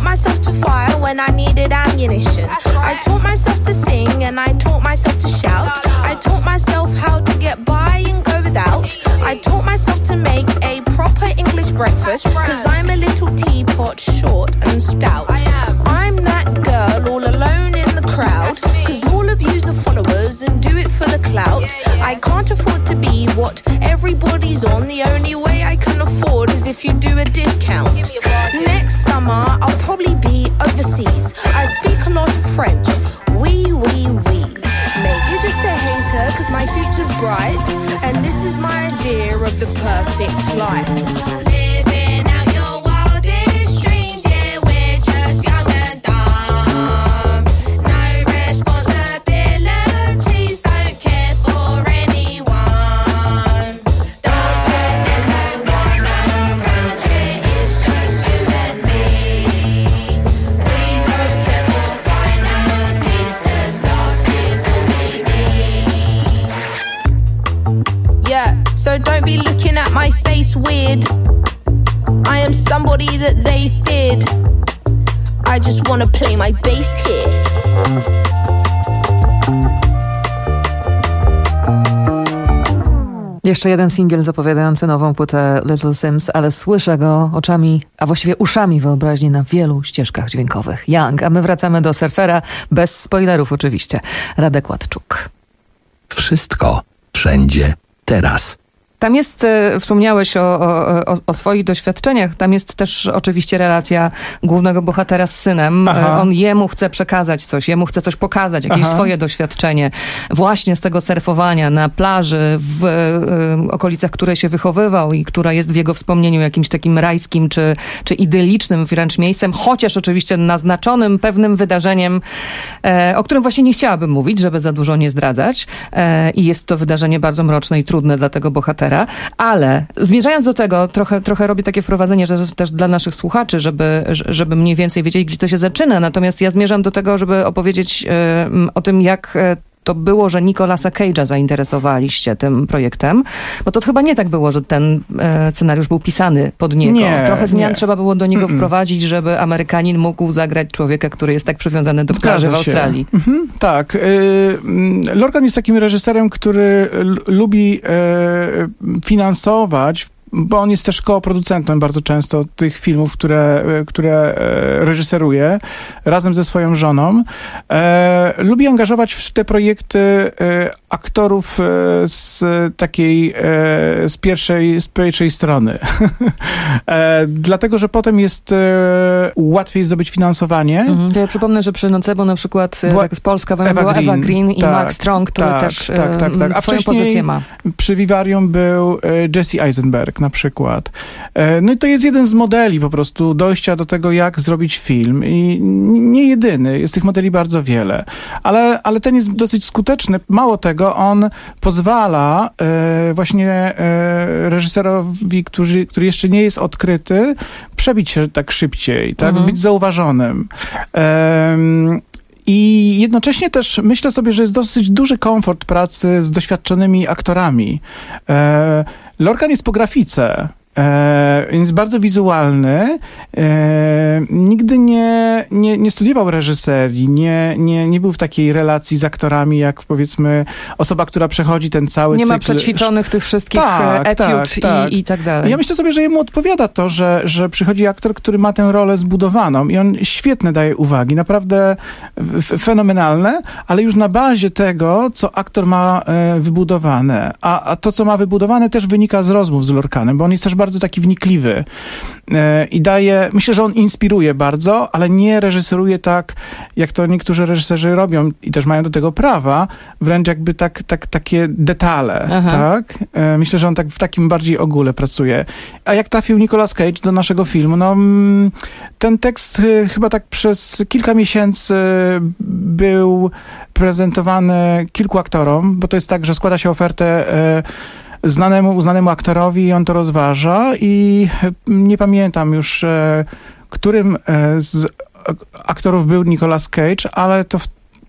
S9: myself to fire when I needed ammunition. I taught myself to sing and I taught myself to shout. I taught myself how to get by and go without. I taught myself to make a proper English breakfast, cause I'm a little teapot, short and stout. I'm that girl all alone in the crowd, cause all of yous are followers and do it for the clout. I can't afford to be what everybody's on. The only way I can afford is if you do a discount. Next summer I'll probably be overseas. I speak a lot of French. Oui, oui, oui. Maybe just a hater cause my future's bright, and this is my idea of the perfect life. Living out your wildest dreams, yeah, we're just young and dumb. No responsibilities, don't care for anyone. Don't say there's no one around here, it's just you and me. We don't care for finances, cause love is all we need. Yeah, so don't be looking at my face weird. I am somebody that they feared. I just wanna play my bass here.
S23: Jeszcze jeden singiel zapowiadający nową płytę Little Sims, ale słyszę go oczami, a właściwie uszami wyobraźni na wielu ścieżkach dźwiękowych. Young, a my wracamy do Surfera, bez spoilerów oczywiście. Radek Ładczuk.
S24: Wszystko, wszędzie, teraz.
S23: Tam jest, e, wspomniałeś o, o, o swoich doświadczeniach, tam jest też oczywiście relacja głównego bohatera z synem.
S3: Aha.
S23: On jemu chce przekazać coś, jemu chce coś pokazać, jakieś
S3: Aha.
S23: swoje doświadczenie właśnie z tego surfowania na plaży w e, okolicach, które się wychowywał i która jest w jego wspomnieniu jakimś takim rajskim czy, czy idylicznym wręcz miejscem, chociaż oczywiście naznaczonym pewnym wydarzeniem, e, o którym właśnie nie chciałabym mówić, żeby za dużo nie zdradzać. E, I jest to wydarzenie bardzo mroczne i trudne dla tego bohatera. Ale zmierzając do tego, trochę, trochę robię takie wprowadzenie, że też dla naszych słuchaczy, żeby, żeby mniej więcej wiedzieli, gdzie to się zaczyna. Natomiast ja zmierzam do tego, żeby opowiedzieć y, o tym, jak y, to było, że Nicolasa Cage'a zainteresowaliście tym projektem, bo to chyba nie tak było, że ten e, scenariusz był pisany pod niego.
S3: Nie,
S23: Trochę zmian
S3: nie.
S23: trzeba było do niego
S3: Mm-mm.
S23: wprowadzić, żeby Amerykanin mógł zagrać człowieka, który jest tak przywiązany do
S3: Zgadza
S23: plaży w
S3: się.
S23: Australii.
S3: Mhm, tak. Y, Lorcan jest takim reżyserem, który l- lubi e, finansować, bo on jest też koproducentem bardzo często tych filmów, które, które e, reżyseruje razem ze swoją żoną. E, lubi angażować w te projekty e, aktorów e, z takiej, e, z pierwszej, z pierwszej strony. e, dlatego, że potem jest e, łatwiej zdobyć finansowanie.
S23: Mhm. To ja przypomnę, że przy Nocebo na przykład
S3: Była
S23: tak z Polska była
S3: Ewa
S23: Ewa
S3: Green,
S23: Green, Green i
S3: tak,
S23: Mark Strong, który
S3: tak,
S23: też
S3: tak, tak, tak. A
S23: swoją
S3: wcześniej
S23: pozycję ma.
S3: Przy Vivarium był Jesse Eisenberg na przykład. No i to jest jeden z modeli po prostu dojścia do tego, jak zrobić film. I nie jedyny, jest tych modeli bardzo wiele. Ale, ale ten jest dosyć skuteczny. Mało tego, on pozwala e, właśnie e, reżyserowi, który, który jeszcze nie jest odkryty, przebić się tak szybciej, tak?
S23: Mhm.
S3: Być zauważonym. E, I jednocześnie też myślę sobie, że jest dosyć duży komfort pracy z doświadczonymi aktorami. E, Lorcan jest po grafice. E, jest bardzo wizualny. E, nigdy nie, nie, nie studiował reżyserii, nie, nie, nie był w takiej relacji z aktorami, jak powiedzmy osoba, która przechodzi ten cały
S23: Nie
S3: cykl.
S23: ma przećwiczonych tych wszystkich
S3: tak,
S23: etiud
S3: tak, tak.
S23: I, i tak dalej.
S3: Ja myślę sobie, że jemu odpowiada to, że, że przychodzi aktor, który ma tę rolę zbudowaną i on świetnie daje uwagi, naprawdę f- fenomenalne, ale już na bazie tego, co aktor ma e, wybudowane. A, a to, co ma wybudowane, też wynika z rozmów z Lorcanem, bo on jest też bardzo taki wnikliwy e, i daje, myślę, że on inspiruje bardzo, ale nie reżyseruje tak, jak to niektórzy reżyserzy robią i też mają do tego prawa, wręcz jakby tak, tak, takie detale,
S23: Aha.
S3: tak? E, myślę, że on tak w takim bardziej ogóle pracuje. A jak trafił Nicolas Cage do naszego filmu, no mm, ten tekst y, chyba tak przez kilka miesięcy był prezentowany kilku aktorom, bo to jest tak, że składa się ofertę y, znanemu, uznanemu aktorowi i on to rozważa i nie pamiętam już, e, którym e, z aktorów był Nicolas Cage, ale to w,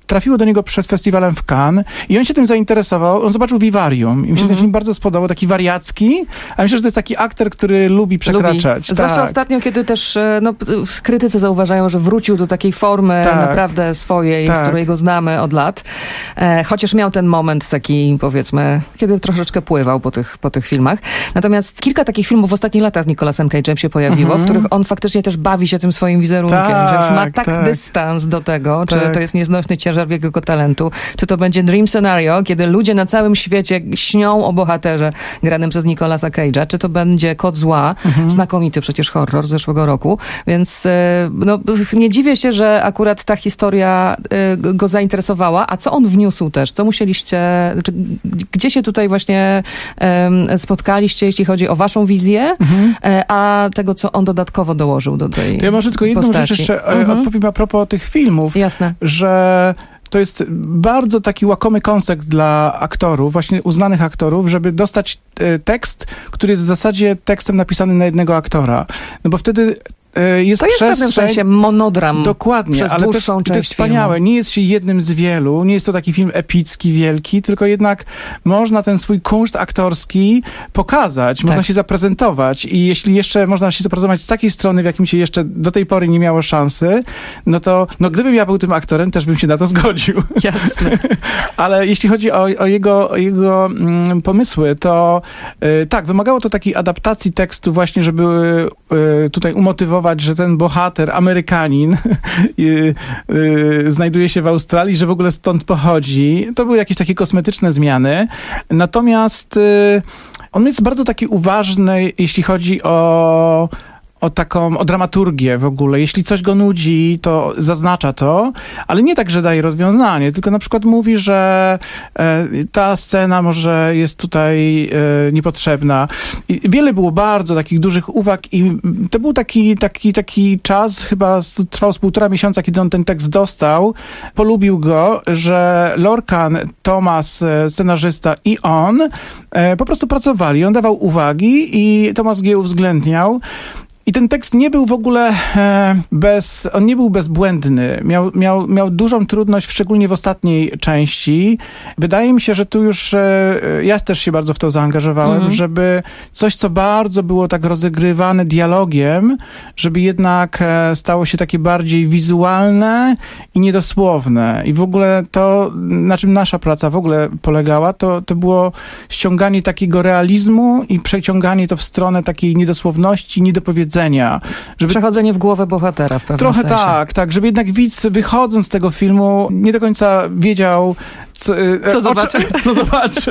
S3: trafiło do niego przed festiwalem w Cannes i on się tym zainteresował. On zobaczył Vivarium i mi się mm-hmm. ten film bardzo spodobał, taki wariacki, a myślę, że to jest taki aktor, który lubi przekraczać.
S23: Lubi. Zwłaszcza
S3: tak.
S23: ostatnio, kiedy też no, krytycy zauważają, że wrócił do takiej formy
S3: tak.
S23: naprawdę swojej, tak. z której go znamy od lat. E, chociaż miał ten moment taki, powiedzmy, kiedy troszeczkę pływał po tych, po tych filmach. Natomiast kilka takich filmów w ostatnich latach z Nicolasem Cage'em się pojawiło, mm-hmm. w których on faktycznie też bawi się tym swoim wizerunkiem, tak, że już ma tak, tak dystans do tego, czy tak. to jest nieznośny ciężar wielkiego talentu, czy to będzie Dream Scenario, kiedy ludzie na całym świecie śnią o bohaterze granym przez Nicolasa Cage'a, czy to będzie Kod Zła, mhm. znakomity przecież horror z zeszłego roku, więc no, nie dziwię się, że akurat ta historia go zainteresowała, a co on wniósł też, co musieliście, czy, gdzie się tutaj właśnie um, spotkaliście, jeśli chodzi o waszą wizję, mhm. a tego, co on dodatkowo dołożył do tej
S3: To ja może tylko jedną
S23: postaci.
S3: rzecz jeszcze
S23: mhm.
S3: odpowiem a propos tych filmów,
S23: Jasne.
S3: że to jest bardzo taki łakomy koncept dla aktorów, właśnie uznanych aktorów, żeby dostać tekst, który jest w zasadzie tekstem napisanym na jednego aktora. No bo wtedy jest
S23: to jest w pewnym sensie monodram.
S3: Dokładnie,
S23: przez
S3: ale
S23: dłuższą
S3: to,
S23: część
S3: to jest wspaniałe.
S23: filmu.
S3: Nie jest się jednym z wielu, nie jest to taki film epicki, wielki, tylko jednak można ten swój kunszt aktorski pokazać, tak. można się zaprezentować i jeśli jeszcze można się zaprezentować z takiej strony, w jakim się jeszcze do tej pory nie miało szansy, no to no gdybym ja był tym aktorem, też bym się na to zgodził.
S23: Jasne.
S3: Ale jeśli chodzi o, o jego, o jego mm, pomysły, to y, tak, wymagało to takiej adaptacji tekstu właśnie, żeby y, tutaj umotywować, że ten bohater, Amerykanin, yy, yy, znajduje się w Australii, że w ogóle stąd pochodzi. To były jakieś takie kosmetyczne zmiany. Natomiast yy, on jest bardzo taki uważny, jeśli chodzi o o taką, o dramaturgię w ogóle. Jeśli coś go nudzi, to zaznacza to, ale nie tak, że daje rozwiązanie, tylko na przykład mówi, że e, ta scena może jest tutaj e, niepotrzebna. I wiele było bardzo takich dużych uwag i to był taki, taki, taki czas, chyba trwał z półtora miesiąca, kiedy on ten tekst dostał, polubił go, że Lorcan, Thomas, scenarzysta i on e, po prostu pracowali. On dawał uwagi i Thomas G. uwzględniał. I ten tekst nie był w ogóle e, bez, on nie był bezbłędny. Miał, miał, miał dużą trudność, szczególnie w ostatniej części. Wydaje mi się, że tu już e, ja też się bardzo w to zaangażowałem, mm-hmm. żeby coś, co bardzo było tak rozegrywane dialogiem, żeby jednak e, stało się takie bardziej wizualne i niedosłowne. I w ogóle to, na czym nasza praca w ogóle polegała, to, to było ściąganie takiego realizmu i przeciąganie to w stronę takiej niedosłowności, niedopowiedzenia. Żeby...
S23: Przechodzenie w głowę bohatera w pewnym
S3: Trochę
S23: sensie.
S3: tak, tak, żeby jednak widz wychodząc z tego filmu nie do końca wiedział, co,
S23: co zobaczył.
S3: Co zobaczył.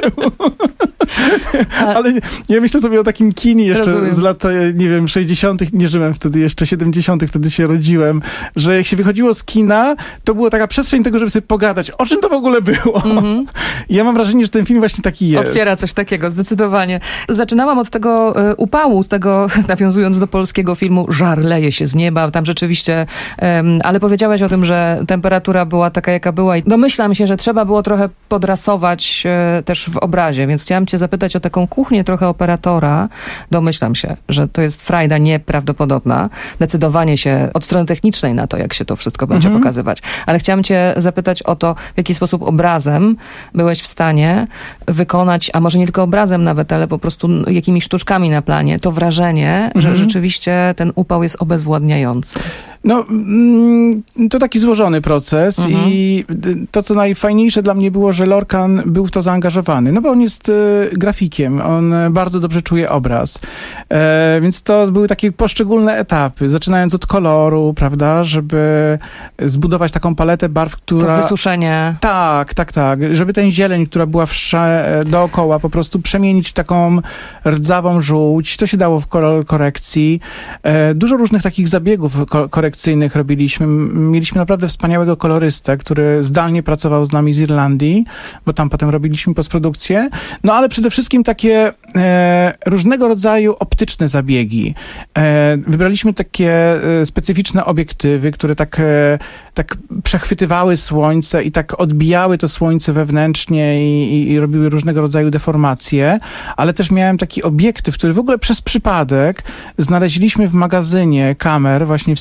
S3: Ale ja myślę sobie o takim kinie jeszcze Rozumiem. z lat, nie wiem, sześćdziesiątych, nie żyłem wtedy jeszcze, siedemdziesiątych, wtedy się rodziłem, że jak się wychodziło z kina, to była taka przestrzeń tego, żeby sobie pogadać, o czym to w ogóle było. Mm-hmm. I ja mam wrażenie, że ten film właśnie taki jest.
S23: Otwiera coś takiego, zdecydowanie. Zaczynałam od tego e, upału, tego, nawiązując do polskiego filmu, żar leje się z nieba, tam rzeczywiście, um, ale powiedziałaś o tym, że temperatura była taka, jaka była i domyślam się, że trzeba było trochę podrasować e, też w obrazie, więc chciałam cię zapytać o taką kuchnię trochę operatora. Domyślam się, że to jest frajda nieprawdopodobna. Decydowanie się od strony technicznej na to, jak się to wszystko będzie mhm. pokazywać. Ale chciałam cię zapytać o to, w jaki sposób obrazem byłeś w stanie wykonać, a może nie tylko obrazem nawet, ale po prostu jakimiś sztuczkami na planie, to wrażenie, mhm. że rzeczywiście ten upał jest obezwładniający.
S3: No, to taki złożony proces mhm. i to, co najfajniejsze dla mnie było, że Lorcan był w to zaangażowany, no bo on jest y, grafikiem, on bardzo dobrze czuje obraz, e, więc to były takie poszczególne etapy, zaczynając od koloru, prawda, żeby zbudować taką paletę barw, która...
S23: To wysuszenie.
S3: Tak, tak, tak, żeby ten zieleń, która była wsze, dookoła, po prostu przemienić w taką rdzawą żółć, to się dało w kolor korekcji. E, dużo różnych takich zabiegów ko- korekcyjnych robiliśmy. Mieliśmy naprawdę wspaniałego kolorystę, który zdalnie pracował z nami z Irlandii, bo tam potem robiliśmy postprodukcję. No ale przede wszystkim takie e, różnego rodzaju optyczne zabiegi. E, wybraliśmy takie e, specyficzne obiektywy, które tak, e, tak przechwytywały słońce i tak odbijały to słońce wewnętrznie i, i, i robiły różnego rodzaju deformacje, ale też miałem taki obiektyw, który w ogóle przez przypadek znaleźliśmy w magazynie kamer właśnie w Sydney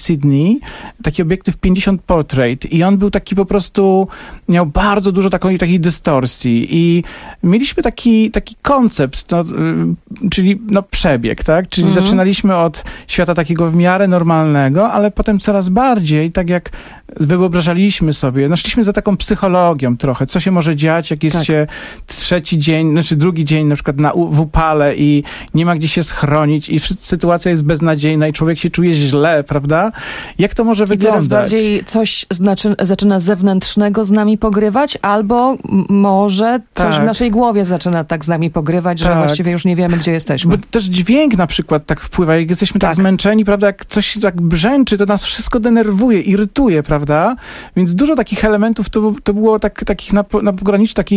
S3: Sony, taki obiektyw pięćdziesiąt Portrait i on był taki po prostu, miał bardzo dużo takiej, takiej dystorsji i mieliśmy taki, taki koncept, no, czyli no, przebieg, tak? Czyli
S23: Mhm.
S3: zaczynaliśmy od świata takiego w miarę normalnego, ale potem coraz bardziej, tak jak wyobrażaliśmy sobie, no szliśmy za taką psychologią trochę, co się może dziać, jak jest
S23: Tak.
S3: się trzeci dzień, znaczy drugi dzień na przykład na, w upale i nie ma gdzie się schronić i wszyscy, sytuacja jest beznadziejna i człowiek się czuje źle, prawda? Jak to może
S23: I
S3: wyglądać?
S23: teraz bardziej coś znaczy, zaczyna zewnętrznego z nami pogrywać, albo m- może coś
S3: Tak.
S23: w naszej głowie zaczyna tak z nami pogrywać, że
S3: Tak.
S23: właściwie już nie wiemy, gdzie jesteśmy.
S3: Bo też dźwięk na przykład tak wpływa, jak jesteśmy tak,
S23: Tak.
S3: zmęczeni, prawda, jak coś tak brzęczy, to nas wszystko denerwuje, irytuje, prawda? Więc dużo takich elementów to, to było tak, takich na, na pograniczu takiej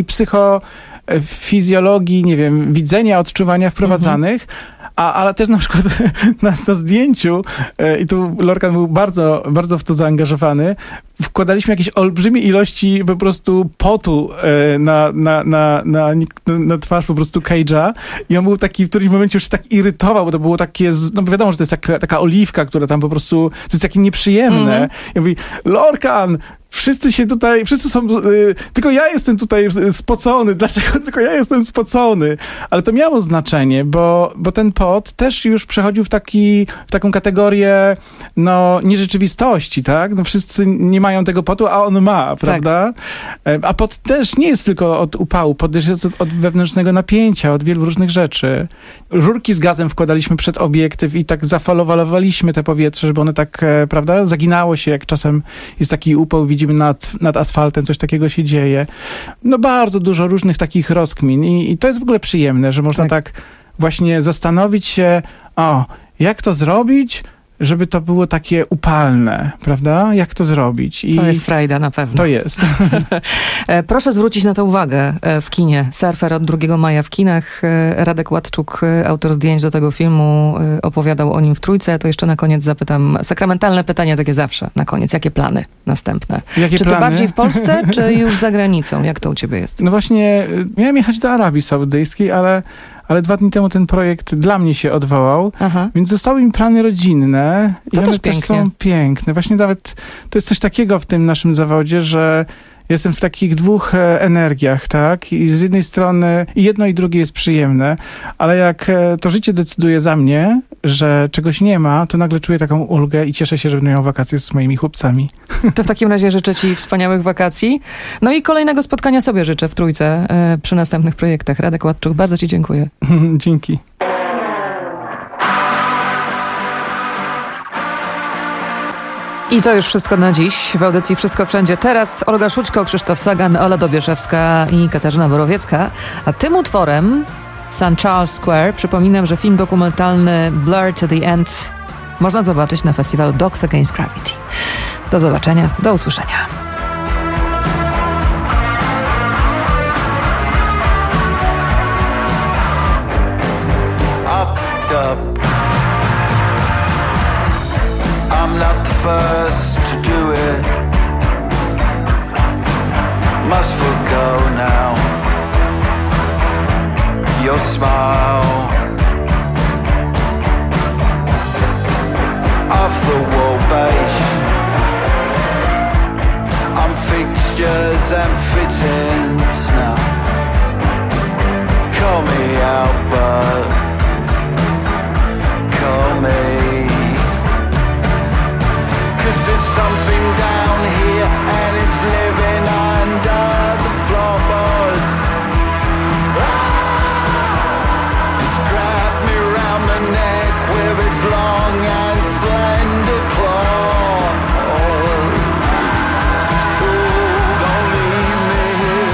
S3: psychofizjologii, nie wiem, widzenia, odczuwania wprowadzanych. A, ale też na przykład na, na zdjęciu, e, i tu Lorcan był bardzo, bardzo w to zaangażowany, wkładaliśmy jakieś olbrzymie ilości po prostu potu e, na, na, na, na, na twarz po prostu Cage'a i on był taki w którymś momencie już się tak irytował, bo to było takie, z- no wiadomo, że to jest taka, taka oliwka, która tam po prostu, to jest takie nieprzyjemne.
S23: Mhm.
S3: I mówi, Lorcan, wszyscy się tutaj, wszyscy są, y, tylko ja jestem tutaj y, spocony, dlaczego tylko ja jestem spocony? Ale to miało znaczenie, bo, bo ten pot też już przechodził w, taki, w taką kategorię, no, nierzeczywistości, tak? No wszyscy nie mają tego potu, a on ma, prawda? E, A pot też nie jest tylko od upału, pot też jest od, od wewnętrznego napięcia, od wielu różnych rzeczy. Rurki z gazem wkładaliśmy przed obiektyw i tak zafalowaliśmy te powietrze, żeby one tak, e, prawda, zaginało się, jak czasem jest taki upał, widzimy nad, nad asfaltem, coś takiego się dzieje. No bardzo dużo różnych takich rozkmin i, i to jest w ogóle przyjemne, że można tak, tak właśnie zastanowić się, o, jak to zrobić, żeby to było takie upalne, prawda? Jak to zrobić? I
S23: To jest frajda na pewno.
S3: to jest.
S23: E, Proszę zwrócić na to uwagę e, w kinie. Surfer od drugiego maja w kinach. E, Radek Ładczuk, e, autor zdjęć do tego filmu, e, opowiadał o nim w Trójce. To jeszcze na koniec zapytam, sakramentalne pytanie takie zawsze, na koniec. Jakie plany następne?
S3: Jakie
S23: czy to
S3: plany?
S23: bardziej w Polsce, czy już za granicą? Jak to u ciebie jest?
S3: No właśnie, y, miałem jechać do Arabii Saudyjskiej, ale, ale dwa dni temu ten projekt dla mnie się odwołał,
S23: Aha.
S3: więc zostały mi plany rodzinne i
S23: To
S3: one
S23: też
S3: też
S23: pięknie.
S3: są piękne. Właśnie nawet to jest coś takiego w tym naszym zawodzie, że jestem w takich dwóch e, energiach, tak? I z jednej strony i jedno i drugie jest przyjemne, ale jak e, to życie decyduje za mnie, że czegoś nie ma, to nagle czuję taką ulgę i cieszę się, że będę miał wakacje z moimi chłopcami.
S23: To w takim razie życzę ci wspaniałych wakacji. No i kolejnego spotkania sobie życzę w Trójce e, przy następnych projektach. Radek Ładczuk, bardzo ci dziękuję.
S3: Dzięki.
S23: I to już wszystko na dziś. W audycji Wszystko Wszędzie Teraz Olga Szućko, Krzysztof Sagan, Ola Dobieszewska i Katarzyna Borowiecka. A tym utworem Saint Charles Square, przypominam, że film dokumentalny Blur to the End można zobaczyć na festiwalu Dogs Against Gravity. Do zobaczenia, do usłyszenia.
S10: Up. I'm not the first to do it. Must forgo now. Your smile off the wall beige. I'm fixtures and fittings now. Call me out, but call me. Cause there's something down here and it's living under the floorboards. Ah! It's grabbed me round the neck with its long and slender claws. Ooh, don't leave me here.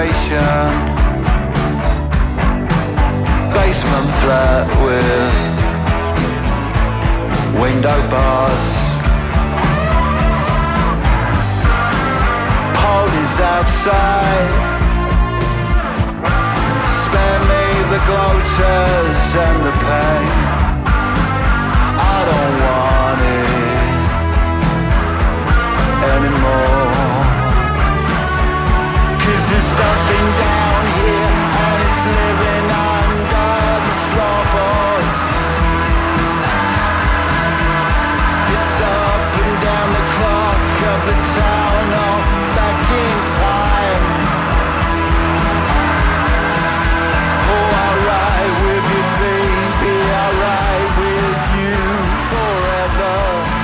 S10: station, basement flat with window bars. Police outside, spare me the gloaters and the pain. I don't want it anymore. Cause there's something down here and it's living under the floorboards. It's up and down the clock of the town, all back in time. Oh, I'll ride with you, baby, I'll ride with you forever.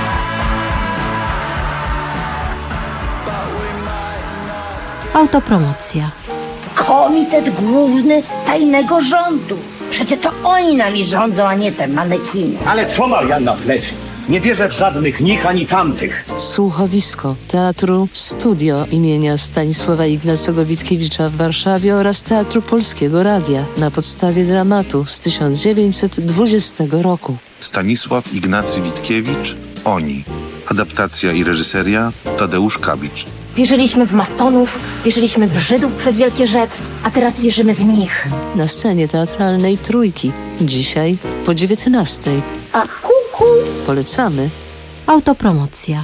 S10: But we might not.
S11: Autopromocja. Komitet Główny Tajnego Rządu. Przecież to oni nami rządzą, a nie te manekiny.
S4: Ale co Marianna pleczy? Nie wierzę w żadnych nich ani tamtych.
S22: Słuchowisko Teatru Studio imienia Stanisława Ignacego Witkiewicza w Warszawie oraz Teatru Polskiego Radia na podstawie dramatu z tysiąc dziewięćset dwudziestego roku.
S13: Stanisław Ignacy Witkiewicz, Oni. Adaptacja i reżyseria Tadeusz Kabicz.
S11: Wierzyliśmy w masonów, wierzyliśmy w Żydów przez wielkie rzet, a teraz wierzymy w nich.
S22: Na scenie teatralnej Trójki. Dzisiaj po dziewiętnastej.
S11: A kuku.
S22: Polecamy.
S11: Autopromocja.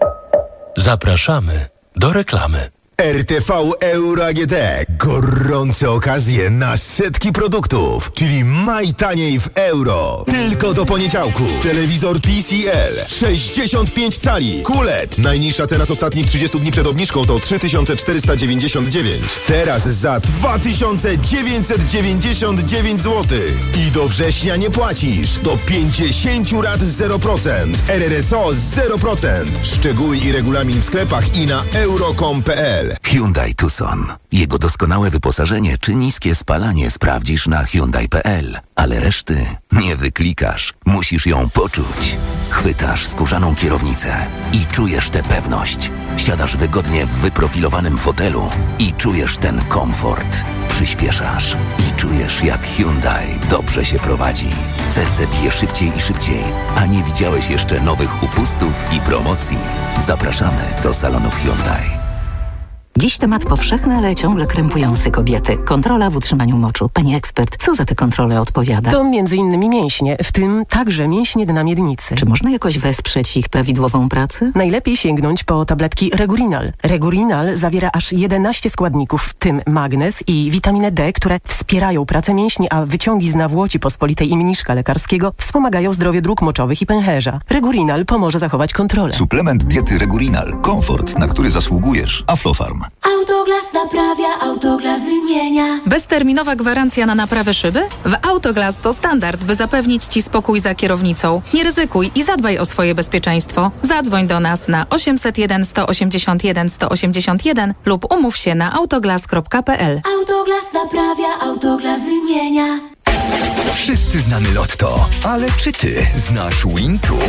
S2: Zapraszamy do reklamy.
S14: R T V Euro A G D. Gorące okazje na setki produktów, czyli maj taniej w euro. Tylko do poniedziałku. Telewizor T C L sześćdziesiąt pięć cali. Q L E D. Najniższa cena z ostatnich trzydziestu dni przed obniżką to trzy tysiące czterysta dziewięćdziesiąt dziewięć. Teraz za dwa tysiące dziewięćset dziewięćdziesiąt dziewięć złotych. I do września nie płacisz. Do pięćdziesiąt rat zero procent. R R S O zero procent. Szczegóły i regulamin w sklepach i na euro kropka com kropka p l.
S24: Hyundai Tucson. Jego doskonałe wyposażenie czy niskie spalanie sprawdzisz na hyundai kropka p l. Ale reszty nie wyklikasz. Musisz ją poczuć. Chwytasz skórzaną kierownicę i czujesz tę pewność. Siadasz wygodnie w wyprofilowanym fotelu i czujesz ten komfort. Przyspieszasz i czujesz, jak Hyundai dobrze się prowadzi. Serce bije szybciej i szybciej, a nie widziałeś jeszcze nowych upustów i promocji. Zapraszamy do salonów Hyundai.
S15: Dziś temat powszechny, ale ciągle krępujący kobiety. Kontrola w utrzymaniu moczu. Pani ekspert, co za tę kontrolę odpowiada?
S25: To między innymi mięśnie, w tym także mięśnie dna miednicy.
S15: Czy można jakoś wesprzeć ich prawidłową pracę?
S25: Najlepiej sięgnąć po tabletki Regurinal. Regurinal zawiera aż jedenaście składników, w tym magnez i witaminę D, które wspierają pracę mięśni, a wyciągi z nawłoci pospolitej i mniszka lekarskiego wspomagają zdrowie dróg moczowych i pęcherza. Regurinal pomoże zachować kontrolę.
S26: Suplement diety Regurinal. Komfort, na który zasługujesz. Aflofarm.
S27: Autoglas naprawia, Autoglas wymienia.
S28: Bezterminowa gwarancja na naprawę szyby? W Autoglas to standard, by zapewnić Ci spokój za kierownicą. Nie ryzykuj i zadbaj o swoje bezpieczeństwo. Zadzwoń do nas na osiemset jeden sto osiemdziesiąt jeden sto osiemdziesiąt jeden lub umów się na autoglas kropka p l.
S27: Autoglas naprawia, Autoglas wymienia.
S29: Wszyscy znamy Lotto, ale czy Ty znasz Wintu?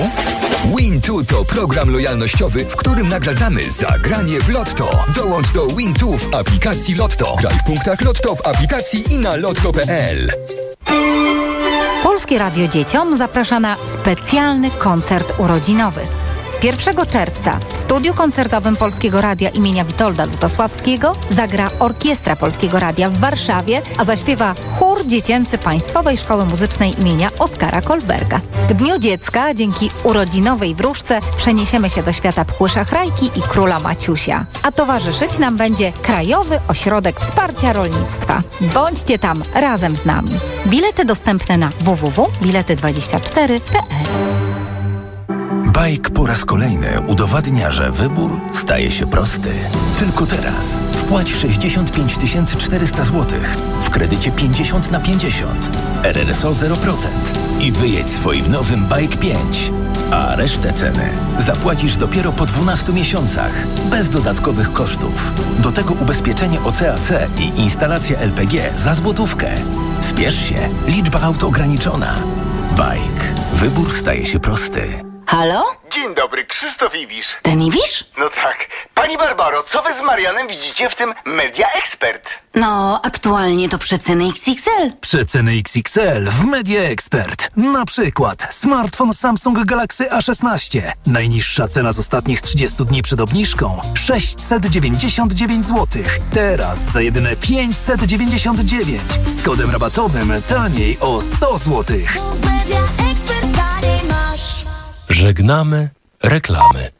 S29: Wintu to program lojalnościowy, w którym nagradzamy za granie w Lotto. Dołącz do Wintu w aplikacji Lotto. Graj w punktach Lotto w aplikacji i na lotto kropka p l.
S30: Polskie Radio Dzieciom zaprasza na specjalny koncert urodzinowy. pierwszego czerwca w studiu koncertowym Polskiego Radia imienia Witolda Lutosławskiego zagra Orkiestra Polskiego Radia w Warszawie, a zaśpiewa chór dziecięcy Państwowej Szkoły Muzycznej imienia Oskara Kolberga. W Dniu Dziecka dzięki urodzinowej wróżce przeniesiemy się do świata Pchły-Szachrajki i Króla Maciusia. A towarzyszyć nam będzie Krajowy Ośrodek Wsparcia Rolnictwa. Bądźcie tam razem z nami. Bilety dostępne na w w w kropka bilety dwadzieścia cztery kropka p l.
S24: Bajk po raz kolejny udowadnia, że wybór staje się prosty. Tylko teraz wpłać sześćdziesiąt pięć tysięcy czterysta złotych w kredycie pięćdziesiąt na pięćdziesiąt, R R S O zero procent i wyjedź swoim nowym Bajk pięć. A resztę ceny zapłacisz dopiero po dwunastu miesiącach, bez dodatkowych kosztów. Do tego ubezpieczenie O C A C i instalacja L P G za złotówkę. Spiesz się, liczba aut ograniczona. Bajk. Wybór staje się prosty.
S1: Halo?
S5: Dzień dobry, Krzysztof Ibisz.
S1: Ten Ibisz?
S5: No tak. Pani Barbaro, co wy z Marianem widzicie w tym Media Expert?
S1: No, aktualnie to przeceny X X L.
S6: Przeceny X X L w Media Expert. Na przykład smartfon Samsung Galaxy A szesnaście. Najniższa cena z ostatnich trzydziestu dni przed obniżką sześćset dziewięćdziesiąt dziewięć złotych. Teraz za jedyne pięćset dziewięćdziesiąt dziewięć. Z kodem rabatowym taniej o sto złotych.
S2: Żegnamy reklamy.